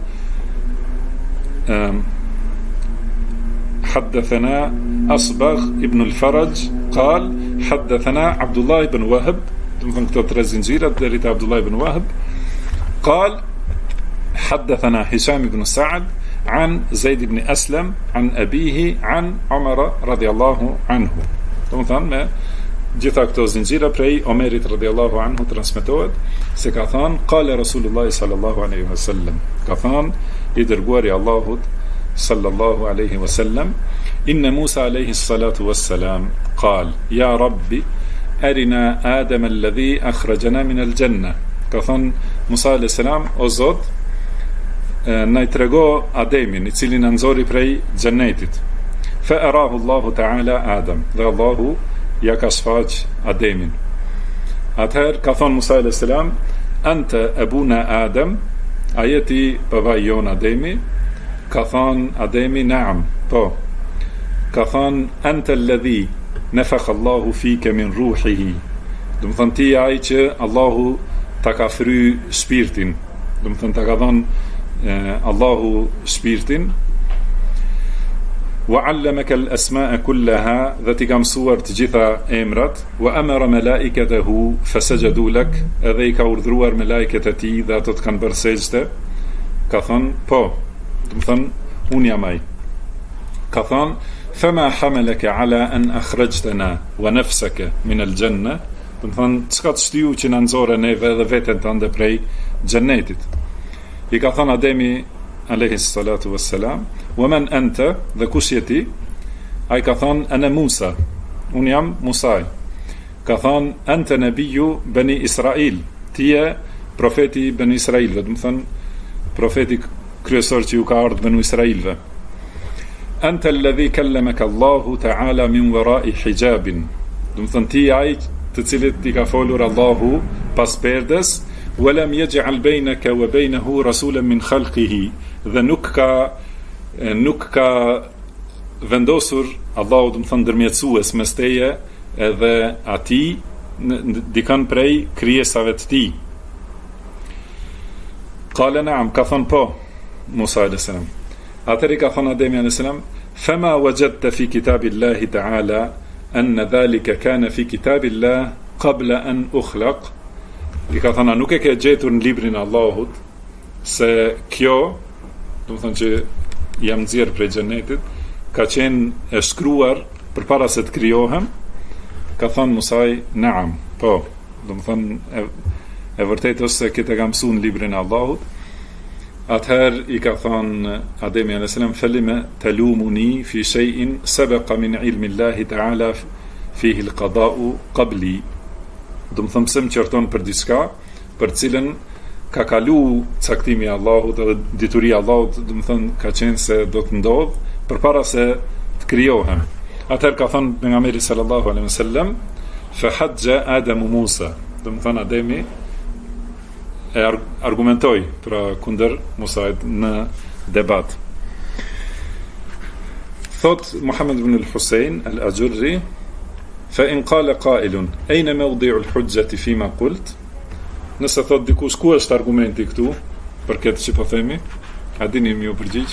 حدثنا أصبغ ابن الفرج قال حدثنا عبد الله بن وهب. ثم ترزنجيرة دريت عبد الله بن وهب قال حدثنا هشام بن سعد عن زيد بن أسلم عن أبيه عن عمر رضي الله عنه. ثم gjitha këto zinxhira prej Omerit radhiyallahu anhu transmetohet se ka thënë qala Rasulullah sallallahu alaihi wasallam, ka thënë i dërguari i Allahut sallallahu alaihi wasallam, inna Musa alaihi salatu wassalam qal ya rabbi arina Adam alladhi akhrajana min al-janna. Ka thënë Musa alaihi salam, o Zot, na i trego Ademin i cili na nxori prej xhenetit. Fa arahu Allahu ta'ala Adam, dhe Allahu ja ka shfaq Ademin. Atëherë ka thonë Musa a.s. Anta abuna Adam, ajeti babai jon Ademi. Ka thonë Ademi naam, po. Ka thonë anta alladhi nafakha Allahu fika min ruhihi. Do të thonë ti ai që Allahu ta ka fry shpirtin. Do të thonë ta ka dhënë Allahu shpirtin. وعلمك الأسماء كلها ذاتي كمسور تجيثا إمرات وأمر ملائكته فسجدوا لك أذيك أرذروار ملائكتتي ذاتت كان برسجدة كثن بو دمثن أونيا ماي كثن فما حملك على أن أخرجتنا ونفسك من الجنة Do të thonë, çka të shtyu që na nxorë neve dhe veten tënde prej xhennetit. I ka thënë Ademi alayhi salatu wassalam, "Wa man anta?" Dhe kush je ti? Ai ka thënë, "Ana Musa." Un jam Musa. Ka thënë, "Anta nabiyyu bani Israil." Ti je profeti i Bani Israilve, do të thonë profeti kryesor që ju ka ardhur Bani Israilve. Anta alladhi kallamaka Allahu ta'ala min wara'i hijabin. Do të thonë ti ai të cilit i ka folur Allahu pas perdes, walam yaj'al bainaka wa bainahu rasulan min khalqihi. Dhe nuk ka vendosur Allahu, do të thonë ndërmjetësues mes teje edhe atij dikën prej krijesave të tij. Qala na'am, ka thënë po Musa alayhis salam. Atëri ka thënë Ademi alayhis salam, "Fama wajadta fi kitabillahi ta'ala anna dhalika kana fi kitabillah qabla an ukhlaq." I ka thënë, nuk e ke gjetur në librin e Allahut se kjo, do të thonë që jam nxjerr prej xhenetit, ka qenë e shkruar përpara se të krijohem. Ka thënë Musaj, "Naam, po." Do të thonë e vërtetë është se këtë kam mësuar në librin e Allahut. Atëherë i ka thënë Ademi alayhis salam, "Falima talumuni fi shay'in sabaqa min ilmi Allahi ta'ala fihi al-qada'u qabli." Do të thonë pse më qorton për diçka për cilën ka kalu caktimi i Allahut dhe dituria e Allahut, do të thonë ka qenë se do të ndodh përpara se të krijohem. Atëherë ka thënë pejgamberi sallallahu alaihi wasallam, "Fa hajja Adamu Musa." Do të thonë Ademi e argumentoi pra kundër Musait në debat. Thot Muhammad ibn al-Husayn al-Ajurri, "Fa in qala qa'ilun ayna mawdi'u al-hujjati fima qult?" Nëse thot dikush ku është argumenti këtu për këtë që po themi, a dini më ju përgjigj?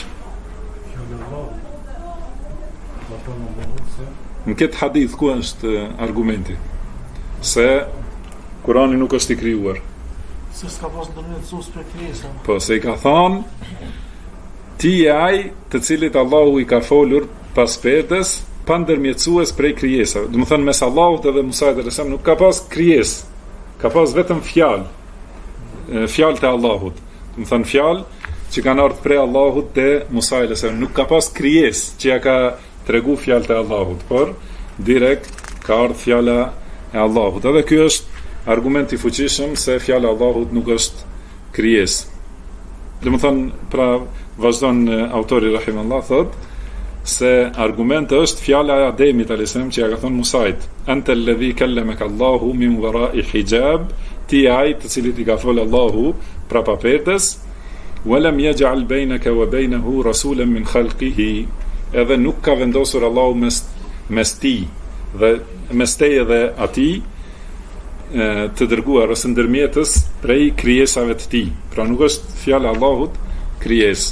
Në këtë hadith ku është argumenti? Se Kurani nuk është i krijuar. Se s'ka pas ndërmjetësues për krijesa. Po, se i ka thonë, ti e ai të cilit Allahu i ka folur pas perdes, pa ndërmjetësues prej krijesa. Do të thonë mes Allahut edhe Musait alayhis salam nuk ka pas krijesë, ka pas vetëm fjalë të Allahut. Do të thonë fjalë që kanë ardhur prej Allahut te Musa alayhis salam, nuk ka pas krijesë që ja ka tregu fjalët e Allahut, por direkt ka ardhur fjala e Allahut. Edhe ky është argument i fuqishëm se fjala e Allahut nuk është krijesë. Do të thonë, pra vazhdon autori rahimahullah thotë se argumenti është fjala e Ademit alayhis salam që ja ka thonë Musait, "Anta alladhi kallamaka Allahu min wara'i hijab." Ti ai të cilit i ka folë Allahu prapa perdes, "Walam yaj'al bainaka wa bainahu rasulan min khalqihi." Edhe nuk ka vendosur Allahu mes ti dhe mes teje dhe atij të dërguar ose ndërmjetës prej krijesave të tij. Pra nuk është fjala e Allahut krijesë.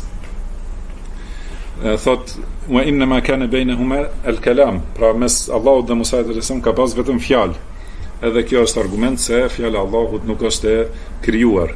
Thot, "Wa inna ma kana bainahuma al-kalam." Pra mes Allahut dhe Musait alayhis salam ka pas vetëm fjalë. Edhe kjo është argument se fjala e Allahut nuk është e krijuar.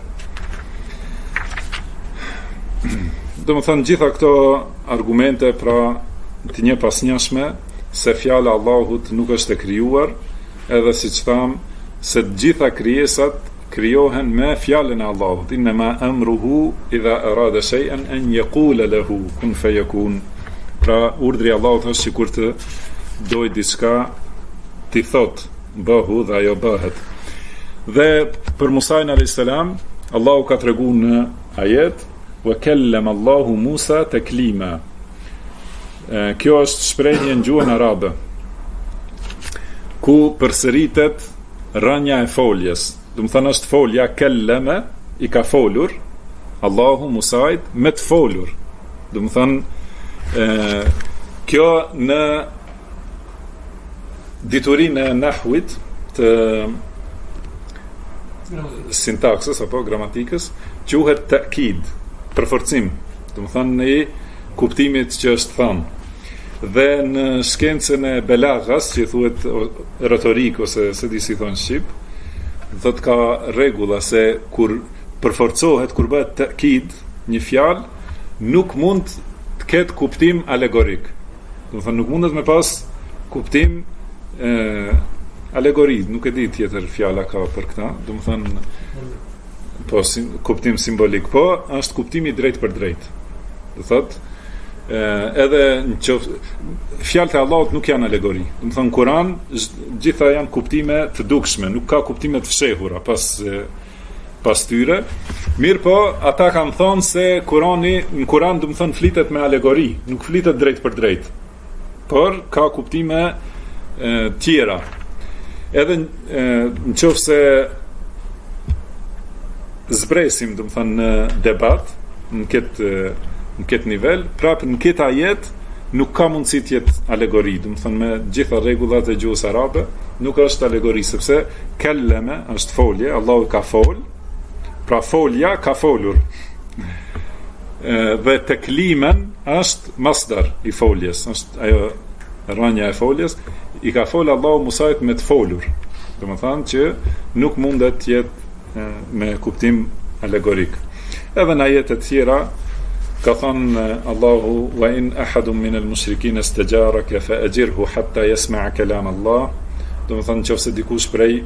Do të thonë gjitha këto argumente pra të një pasnjashme se fjala e Allahut nuk është e krijuar, edhe siç tham se të gjitha krijesat krijohen me fjalën e Allahut. Inma amruhu idha arada shay'an an yaqula lahu kun fayakun. Pra urdhri i Allahut është sikur të doj diçka ti thot bëhu dhe ajo bëhet. Dhe për Musa alayhis salam Allahu ka treguar në ajet, "Wa kallama Allahu Musa taklima." Kjo është shprehje në gjuhën arabe ku përsëritet rënja e foljes. Do të thonë është folja kelleme, i ka folur Allahu Musait me të folur. Do të thonë kjo në diturinë e nahwit të sintaksës apo gramatikës quhet ta'kid, përforcim. Do të thonë në kuptimit që është thënë. Dhe në shkencën e belagas, që thuhet retorik ose se di si thonë shqip, thot ka rregulla se kur përforcohet, kur bëhet ta'kid një fjalë, nuk mund të ketë kuptim alegorik. Do të thonë nuk mundet me pas kuptim alegori, nuk e di tjetër fjala ka për këta, do të thënë po kuptim simbolik, po është kuptimi drejt për drejt. Do thotë edhe fjalët e Allahut nuk janë alegori. Do të thënë Kur'an gjitha janë kuptime të dukshme, nuk ka kuptime të fshehura pas tyre. Mirë po, ata kanë thonë se në Kur'an do të thënë flitet me alegori, nuk flitet drejt për drejt. Por ka kuptime tjera. Edhe nëse zbresim, do të thënë në debat, në këtë nivel, prapë në këtë ajet nuk ka mundësi të jetë alegori, do të thënë me gjitha rregullat e gjuhës arabe, nuk është alegori, sepse kelleme është folje, Allahu ka fol, pra folja ka folur. Dhe teklimen është masdar i foljes, është ajo rrënja e foljes, i ka fol Allahu Musait me të folur. Do të thënë që nuk mundet të jetë me kuptim alegorik. Edhe në ajete të tjera ka thënë Allahu wa in ahadun min al-mushrikin istajaraka fa ajirhu hatta yasma'a kalam Allah. Do të thënë nëse dikush prej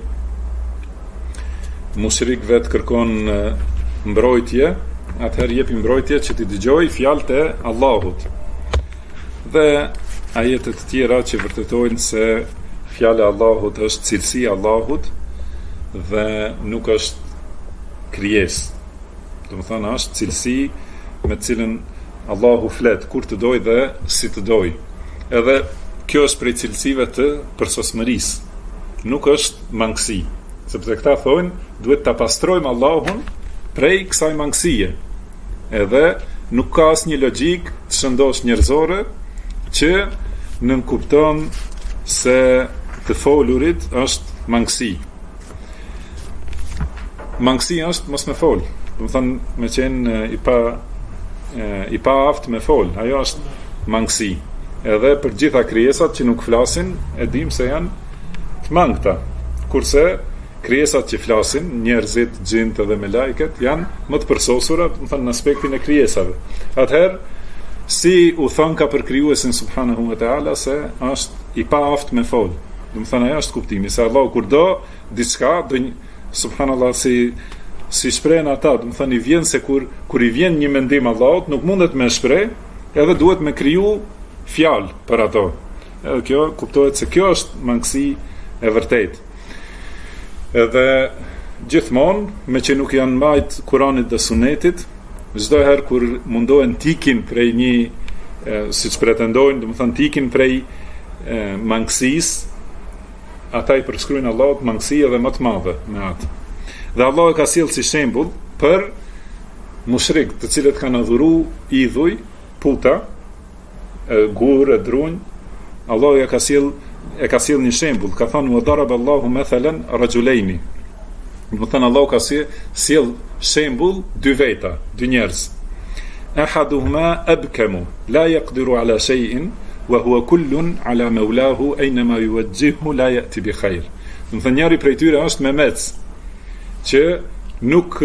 mushrikëve të kërkon mbrojtje, atëherë jepi mbrojtje që t'i dëgjojë fjalët e Allahut. Dhe ajete të tjera që vërtetojnë se fjala e Allahut është cilësi e Allahut dhe nuk është krijesë. Do të thënë është cilësi me të cilën Allahu flet kur të doj dhe si të doj. Edhe kjo është prej cilësive të përsosmërisë. Nuk është mangësi, sepse këta thonë duhet ta pastrojmë Allahun prej kësaj mangësie. Edhe nuk ka asnjë logjik të shëndosh njerëzore që nënkupton se të folurit është mangësi. Mangësia është mos me fol. Do të thënë me qenë i pa aft me fol, ajo është mangësi. Edhe për gjitha krijesat që nuk flasin, e dim se janë të mangëta. Kurse krijesat që flasin, njerëzit, gjinët dhe melajket, janë më të përsosura, do të thënë në aspektin e krijesave. Atëherë, si u thon ka për krijuesin subhanahu wa taala se është i pa aft me fol. Do të thënë ajo është kuptimi, se Allahu kur do diçka, subhanallahu si shprehen ata, do të thënë i vjen se kur i vjen një mendim Allahut, nuk mundet me shpreh, edhe duhet me kriju fjalë për ato. Edhe kjo kuptohet se kjo është mangësi e vërtetë. Edhe gjithmonë, me që nuk janë mbajt Kuranit dhe Sunetit, çdo herë kur mundohen tikin prej një, siç pretendojnë, do të thënë tikin prej mangësisë, ata i përshkruajnë Allahut mangësi edhe më të madhe me atë. Dhe Allah e ka sjellë si shembull për mushrik të cilët kanë adhuru idhuj, puta, gurë, drunj. Allah e ka sjellë një shembull, ka thënë wa daraba Allahu mathalan rajulaini. Do të thënë Allah ka sjellë shembull dy veta, dy njerëz. Ahaduhuma abkamu la yaqdiru ala shay'in wa huwa kullun ala mawlahu aynama yuwajjihu la ya'ti bi khair. Do të thënë njëri prej tyre është Mehmet, që nuk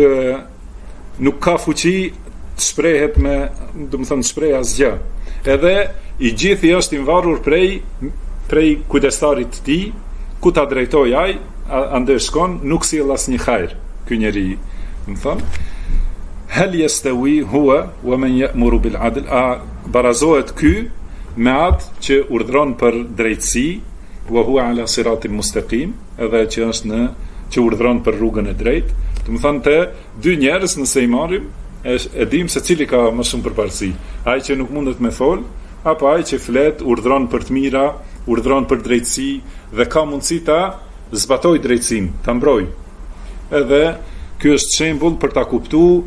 ka fuqi të shprehet me, do të thënë shpreh asgjë. Edhe i gjithë i është i varur prej kujdestarit të tij, ku ta drejtoj ai, ande shkon, nuk sjell asnjë hajër ky njeri. Do të thënë hal yastawi huwa wa man ya'muru bil 'adl, barazohet ky me atë që urdhron për drejtësi, wa huwa ala siratin mustaqim, edhe që urdhron për rrugën e drejtë. Do të thënë te dy njerëz nëse i marrim, e dim se cili ka më shumë përparësi. Ai që nuk mundet me fol, apo ai që flet, urdhron për të mira, urdhron për drejtësi dhe ka mundësi ta zbatoj drejtësinë, ta mbroj. Edhe ky është shembull për ta kuptuar,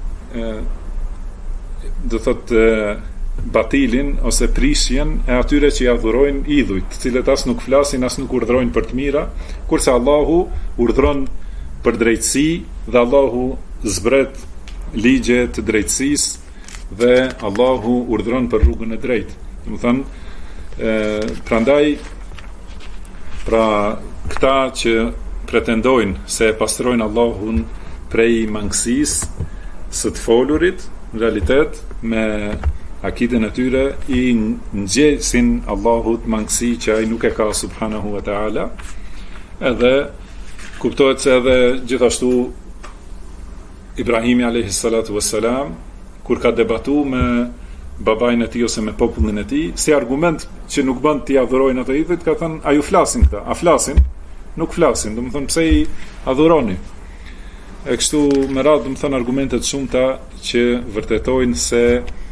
do thotë batilin ose prishjen e atyre që i adhurojnë idhujt, të cilët as nuk flasin, as nuk urdhrojnë për të mira, kurse Allahu urdhron për drejtësi dhe Allahu zbret ligje të drejtësisë dhe Allahu urdhron për rrugën e drejtë. Do të thënë, prandaj pra këta që pretendojnë se pastrojnë Allahun prej mangësisë së të folurit, në realitet me akiden e tyre i ngjesin Allahut mangësi që ai nuk e ka subhanahu wa taala, Edhe kuptohet se edhe gjithashtu Ibrahimi alayhi salatu wassalam kur ka debatu me babain e tij ose me popullin e tij, si argument që nuk bën t'i adhurojnë ato idhujt, ka thënë, a ju flasin këta? A flasin? Nuk flasin. Do të thonë, pse i adhuroni? E kështu me radhë, do të thonë, argumentet shumëta që vërtetojnë se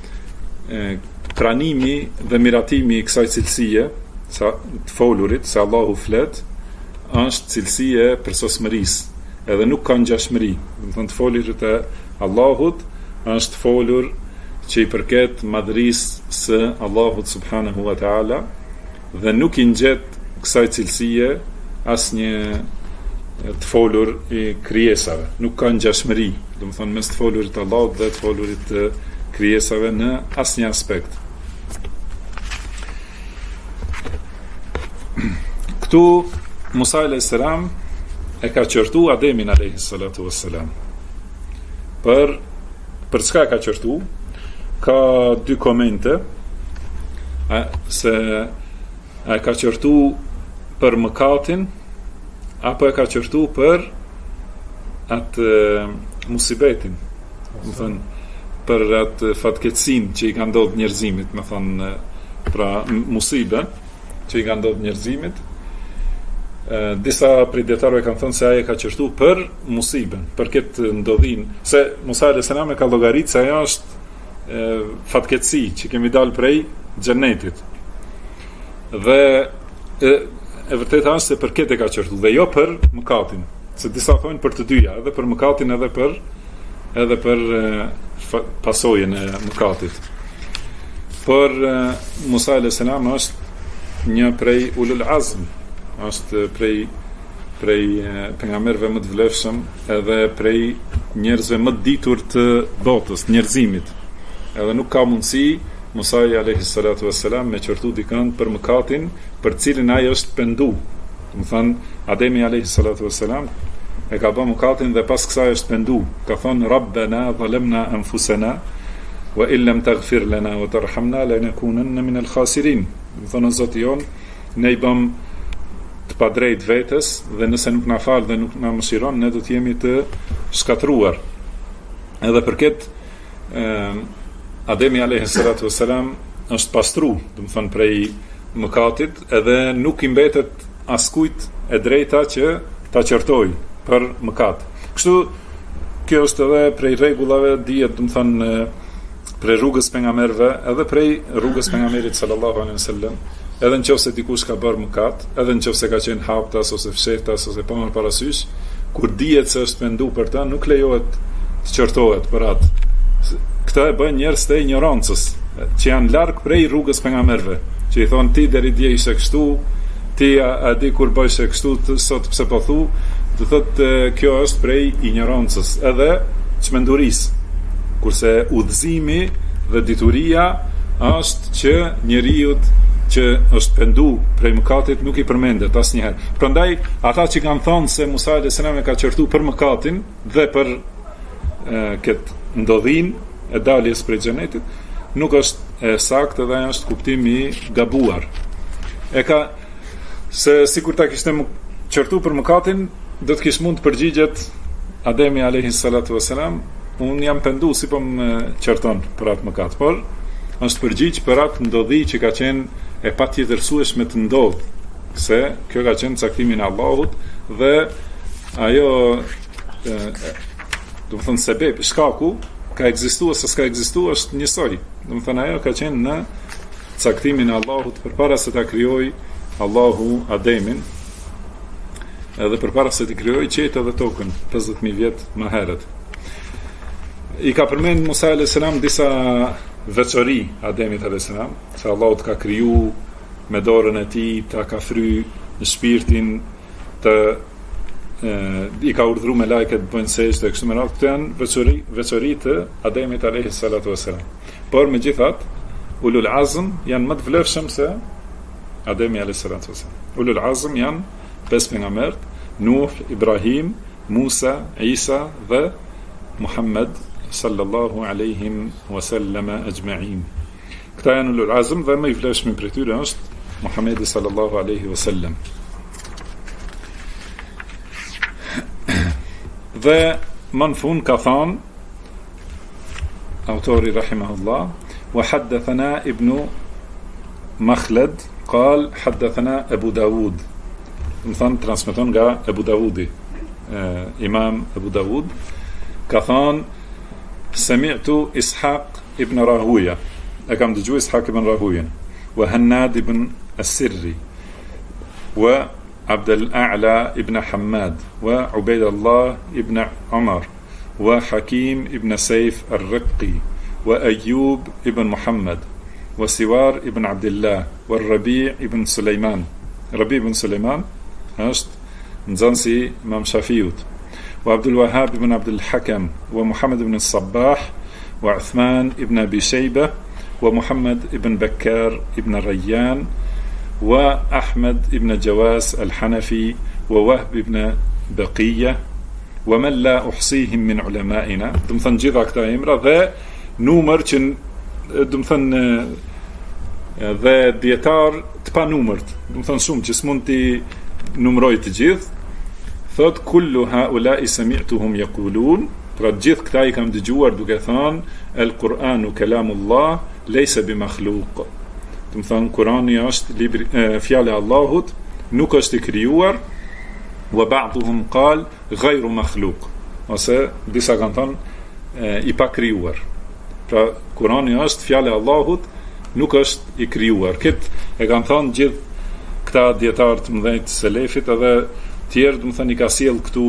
pranimi dhe miratimi i kësaj cilësie, të folurit, se Allahu flet, është cilësie përsosmërisë, edhe nuk ka ngjashmëri. Do të thonë, të folurit e Allahut është folur që i përket madhërisë së Allahut subhanahu wa ta'ala dhe nuk i ngjet kësaj cilësie asnjë të folur i krijesave. Nuk ka ngjashmëri, do të thonë, mes të folurit të Allahut dhe të folurit të krijesave në asnjë aspekt. Këtu Musa alayhis salam e ka qortu Ademin alayhis salatu wassalam. Për çka ka qortu? Ka dy komente, se e ka qortu për mëkatin apo e ka qortu për atë musibetin, më thënë, për atë fatkeqësinë që i ka ndodhur njerëzimit, më thënë, pra musibe që i ka ndodhur njerëzimit. Disa prej dietarëve kanë thënë se ai e ka qortu për musiben, për këtë ndodhin, se Musa alayhis salam e ka llogaritë se ajo është fatkeqësi që kemi dalë prej xhenetit. Dhe e vërteta është se për këtë e ka qortu dhe jo për mëkatin. Se disa thonë për të dyja, edhe për mëkatin edhe për pasojën e mëkatit. Por Musa alayhis salam është një prej ulul azm, është prej pejgamberëve më të vlefshëm edhe prej njerëzve më të ditur të botës, njerëzimit. Edhe nuk ka mundësi Musa alayhis salatu wassalam me qortu dikën për mëkatin për cilin ai është pendu. Do të thonë, Ademi alayhis salatu wassalam e ka bërë mëkatin dhe pas kësaj është pendu. Ka thonë, Rabbana zalamna anfusana wa illam taghfir lana wa tarhamna lanakunanna min al-khasirin. Do të thonë, Zoti jon, ne i bëm të padrejt vetes dhe nëse nuk na fal dhe nuk na mëshiron, ne do të jemi të shkatruar. Edhe për këtë Ademi alayhis salatu wassalam është pastru, do të thonë, prej mëkatit, edhe nuk i mbetet askujt e drejta që ta qortoj për mëkat. Kështu kjo është edhe prej rregullave, dihet, do të thonë, prej rrugës pejgamberëve, edhe prej rrugës pejgamberit sallallahu alaihi wasallam, edhe nëse dikush ka bërë mëkat, edhe nëse ka qenë haptas ose fshehtas ose pa marrë parasysh, kur dihet se është pendu për të, nuk lejohet të qortohet për atë. Këta e bën njerëz të ignorancës, që janë larg prej rrugës pejgamberëve, që i thonë, ti deri dje ishe kështu, ti a di kur bëjshe kështu, sot pse po thu, do thotë kjo është prej ignorancës edhe çmendurisë. Kurse udhëzimi dhe dituria është që njeriu që është pendu prej mëkatit nuk i përmendet asnjëherë. Prandaj ata që kanë thënë se Musa alayhis salam e ka qortu për mëkatin dhe për këtë ndodhin e daljes prej xhenetit, nuk është e saktë dhe është kuptimi i gabuar. E ka se sikur ta kishte qortu për mëkatin, do të kish mund të përgjigjet Ademi alayhis salatu wassalam, unë jam pendu si po më qorton për atë mëkat, por është përgjigj për atë ndodhi që ka qenë e patjetërsueshme të ndodh, se kjo ka qenë caktimin e Allahut dhe ajo do të thonë sebeb, shkaku ka ekzistuar ose s'ka ekzistuar është njësoj. Do të thonë ajo ka qenë në caktimin e Allahut përpara se ta krijojë Allahu Ademin, edhe përpara se të krijojë qetën dhe tokën 50.000 vjet më herët. I ka përmend Musa alayhis salam disa veçori Ademit alayhis salam, se Allahu ka kriju me dorën e tij, ta ka fry në shpirtin, i ka urdhëruar me lajket të bëjnë sejdë, kështu me radhë. Këto janë veçori të Ademit alayhis salatu wassalam. Por megjithatë, ulul azm janë më të vlefshëm se Ademi alayhis salatu wassalam. Ulul azm janë 5 pejgamberët: Nuh, Ibrahim, Musa, Isa dhe Muhammed sallallahu alayhim wasallam ajma'in. Këta janë ulul azm dhe më i vlefshëm prej tyre është Muhamedi sallallahu alaihi wasallam. Dhe më në fund ka thënë autori rahimahullah, wa haddathana ibn Makhlad قال حدثنا أبو داود مثلا transmeton nga Abu Dawudi Imam Abu Dawud ka thënë sami'tu Ishaq ibn Rahuya e kam dëgjuar Ishaq ibn Rahuya wa Hannad ibn As-Sirri wa Abd al-A'la ibn Hammad wa Ubaydullah ibn Umar wa Hakim ibn Sayf al-Riqqi wa Ayyub ibn Muhammad وسوار ابن عبد الله والربيع ابن سليمان ربيع ابن سليمان është nxënësi Imam Shafiut وعبد الوهاب ابن عبد الحكم ومحمد ابن الصباح وعثمان ابن أبي شيبة ومحمد ابن بكار ابن الريان وأحمد ابن جواس الحنفي ووهب ابن بقية ومن لا أحصيهم من علمائنا دم thënë gjitha këta emra dhe numër që dëmë thënë dhe djetar të pa numërt dëmë thënë shumë që s'mund t'i numëroj të gjithë thot kullu haula i sami'tuhum yaqulun pra gjithë këta i kam dëgjuar duke thënë el Kur'anu kalamullah lejse bi makhluq dëmë thënë Kurani është fjale Allahut nuk është i krijuar wa ba'duhum qal ghayru makhluq ose disa kanë thënë i pa krijuar. Pra Kurani është fjale Allahut, nuk është i krijuar. Këtë e kanë thënë gjithë këta dietarë të mëdhenj të selefit edhe tjerë, do të thënë i ka sjell këtu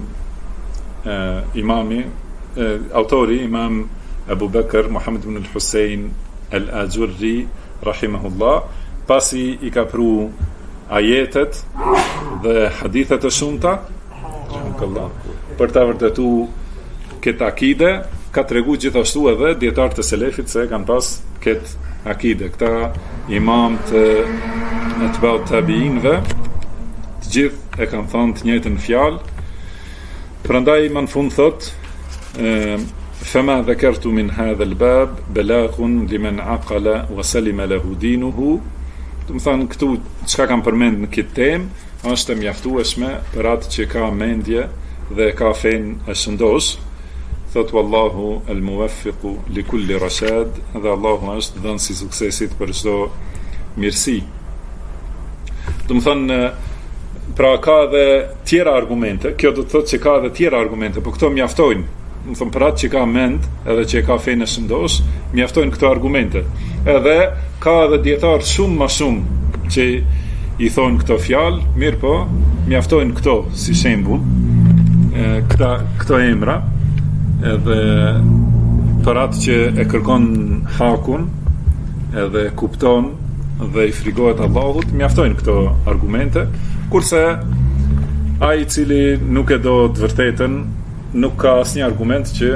imami autori Imam Abu Bakr Muhammad ibn al-Husayn al-Ajurri rahimahullah, pasi i ka pru ajetet dhe hadithet e shumta për ta vërtetuar këtë akide. Ka tregu gjithashtu edhe dietarët e selefit se kanë pas këtë akide, këta imam të atba'ut tabiinëve, të gjithë e kanë thënë të njëjtën fjalë. Prandaj më në fund thot fama dhakartu min hadha al-bab balaghun liman aqala wa salima lahu dinuhu. Do të thënë këtu çka kam përmend në këtë temë është e mjaftueshme për atë që ka mendje dhe ka fen e shëndosh. Thot wallahu al-muwaffiqu li kulli rashad, dhe Allahu është dhënësi suksesit për çdo mirësi. Do të thënë pra ka edhe tjera argumente, kjo do të thotë që ka edhe tjera argumente, por këto mjaftojnë. Do të thënë për atë që ka mend, edhe që ka fenë shëndosh, mjaftojnë këto argumente. Edhe ka edhe dietar shumë më shumë që i thonë këto fjalë, mirë po, mjaftojnë këto si shembull, këto emra. Edhe për atë që e kërkon hakun edhe kupton dhe i frigohet Allahut, mjaftojnë këto argumente, kurse ai i cili nuk e do të vërtetën nuk ka asnjë argument që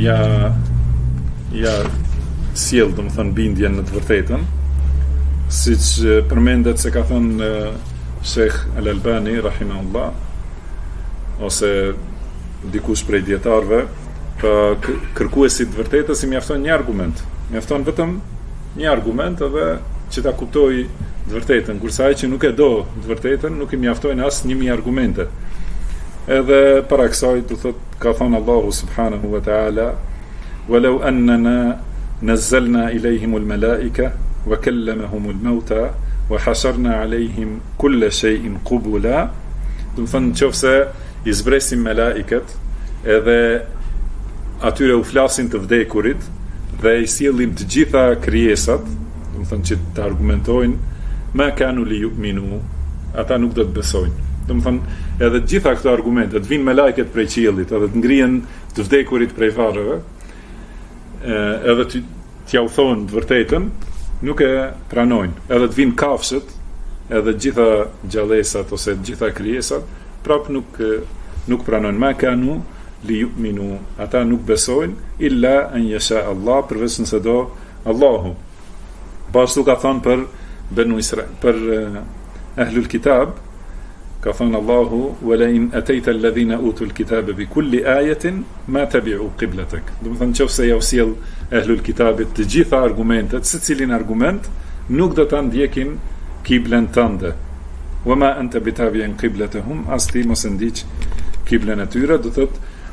ja sjell domethënë bindjen në të vërtetën, siç përmendet se ka thënë Sheikh Al-Albani rahimahullah ose dikush prej dietarëve, kërkuesit të vërtetës i mjafton një argument. Mjafton vetëm një argument edhe që ta kuptoj të vërtetën, kurse ai që nuk e do të vërtetën nuk i mjaftojnë as 1000 argumente. Edhe para kësaj do thot ka thënë Allahu subhanahu wa ta'ala walau annana nazzalna ilayhimul malaika wa kallamahumul mauta wa hasharna alayhim kulla shay'in qubula. Do të thonë nëse i zbresim melaiket edhe atyre u flasin të vdekurit dhe i sjellim të gjitha krijesat, do të thënë që të argumentojnë ma kanu li yu'minu, ata nuk do të besojnë. Do të thënë edhe të gjitha këto argumente, të vinë me lajket prej qiellit, edhe të ngrihen të vdekurit prej varreve, edhe t'ja u thonë të vërtetën, nuk e pranojnë. Edhe të vinë kafshët, edhe të gjitha gjallësat ose të gjitha krijesat, prap nuk pranojnë. Ma kanu li yu'minu, ata nuk besojnë illa an yasha Allah, përveç nëse do Allahu. Pashtu ka thonë për Banu Israil, për ahlul kitab, ka thonë Allahu wala in atayta alladhina utul kitaba bi kulli ayatin ma tabi'u qiblatak. Do të thonë nëse ja sjell ahlul kitabit të gjitha argumentet, secilin argument nuk do ta ndjekin kiblen tënde. Wama anta bitabi'in qiblatahum, asti mos e ndiq kiblen e tyre, do thotë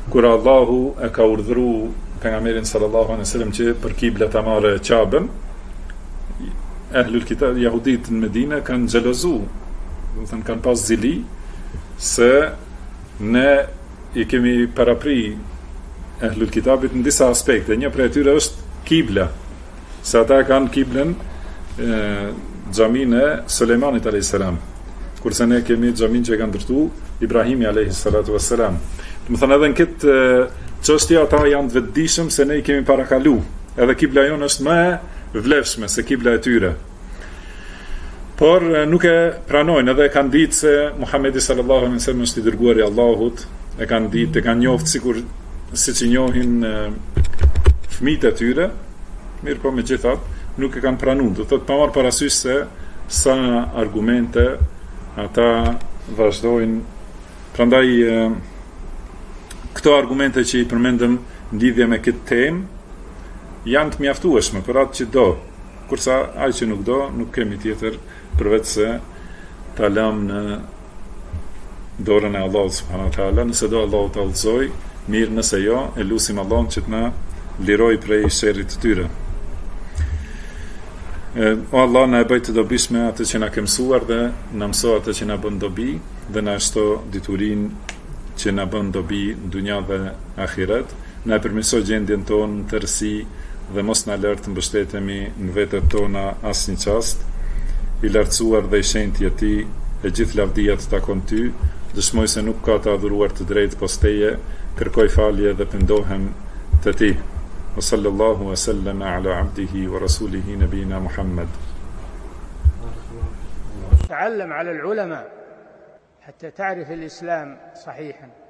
kur Allahu e ka urdhëruar pejgamberin sallallahu alaihi wasallam që për kibla ta marrë Qabën, ehlul kitab jehudit në Medinë kanë xhelozu, do të thënë kanë pas zili se ne i kemi parapri ehlul kitabit në disa aspekte. Një prej tyre është kibla, se ata kanë kiblën xhaminë e Sulejmanit alayhis salam, kurse ne kemi xhamin që e kanë ndërtu Ibrahimi alayhis salatu wassalam. Do të thënë edhe në këtë çështje ata janë të vetëdijshëm se ne i kemi parakalu, edhe kibla jonë është më e vlefshme se kibla e tyre. Por nuk e pranojnë, edhe kanë ditë se Muhamedi sallallahu alaihi wasallam është i dërguari i Allahut, e kanë ditë, e kanë njohur siç i njohin fëmijët e tyre, mirë po megjithatë nuk e kanë pranuar. Do thotë pa marrë parasysh se sa argumente ata vazhdojnë. Prandaj këto argumente që i përmendëm në lidhje me këtë temë janë të mjaftueshme për atë që do, kurse ai që nuk do, nuk kemi tjetër përveç se ta lëm në dorën e Allahut subhanahu wa taala. Nëse do Allahu ta udhëzoj, mirë, nëse jo, e lutim Allahun që të na liroj prej sherrit të tyre. O Allah, na e bëj të dobishme atë që na ke mësuar dhe na mëso atë që na bën dobi dhe na shto diturinë që na bën dobi në dunja dhe ahiret. Na e përmirësoj gjendjen tonë në tërësi dhe mos na lër të mbështetemi në vetët tona asnjë çast. I lartësuar dhe i shenjtë ti, e gjithë lavdia të takon ty, dëshmoj se nuk ka të adhuruar të drejtë pos teje, kërkoj falje dhe pendohem të ti. Wa sallallahu wa sallam ala abdihi wa rasulihi nabina Muhammad. تعلم على العلماء حتى تعرف الإسلام صحيحا.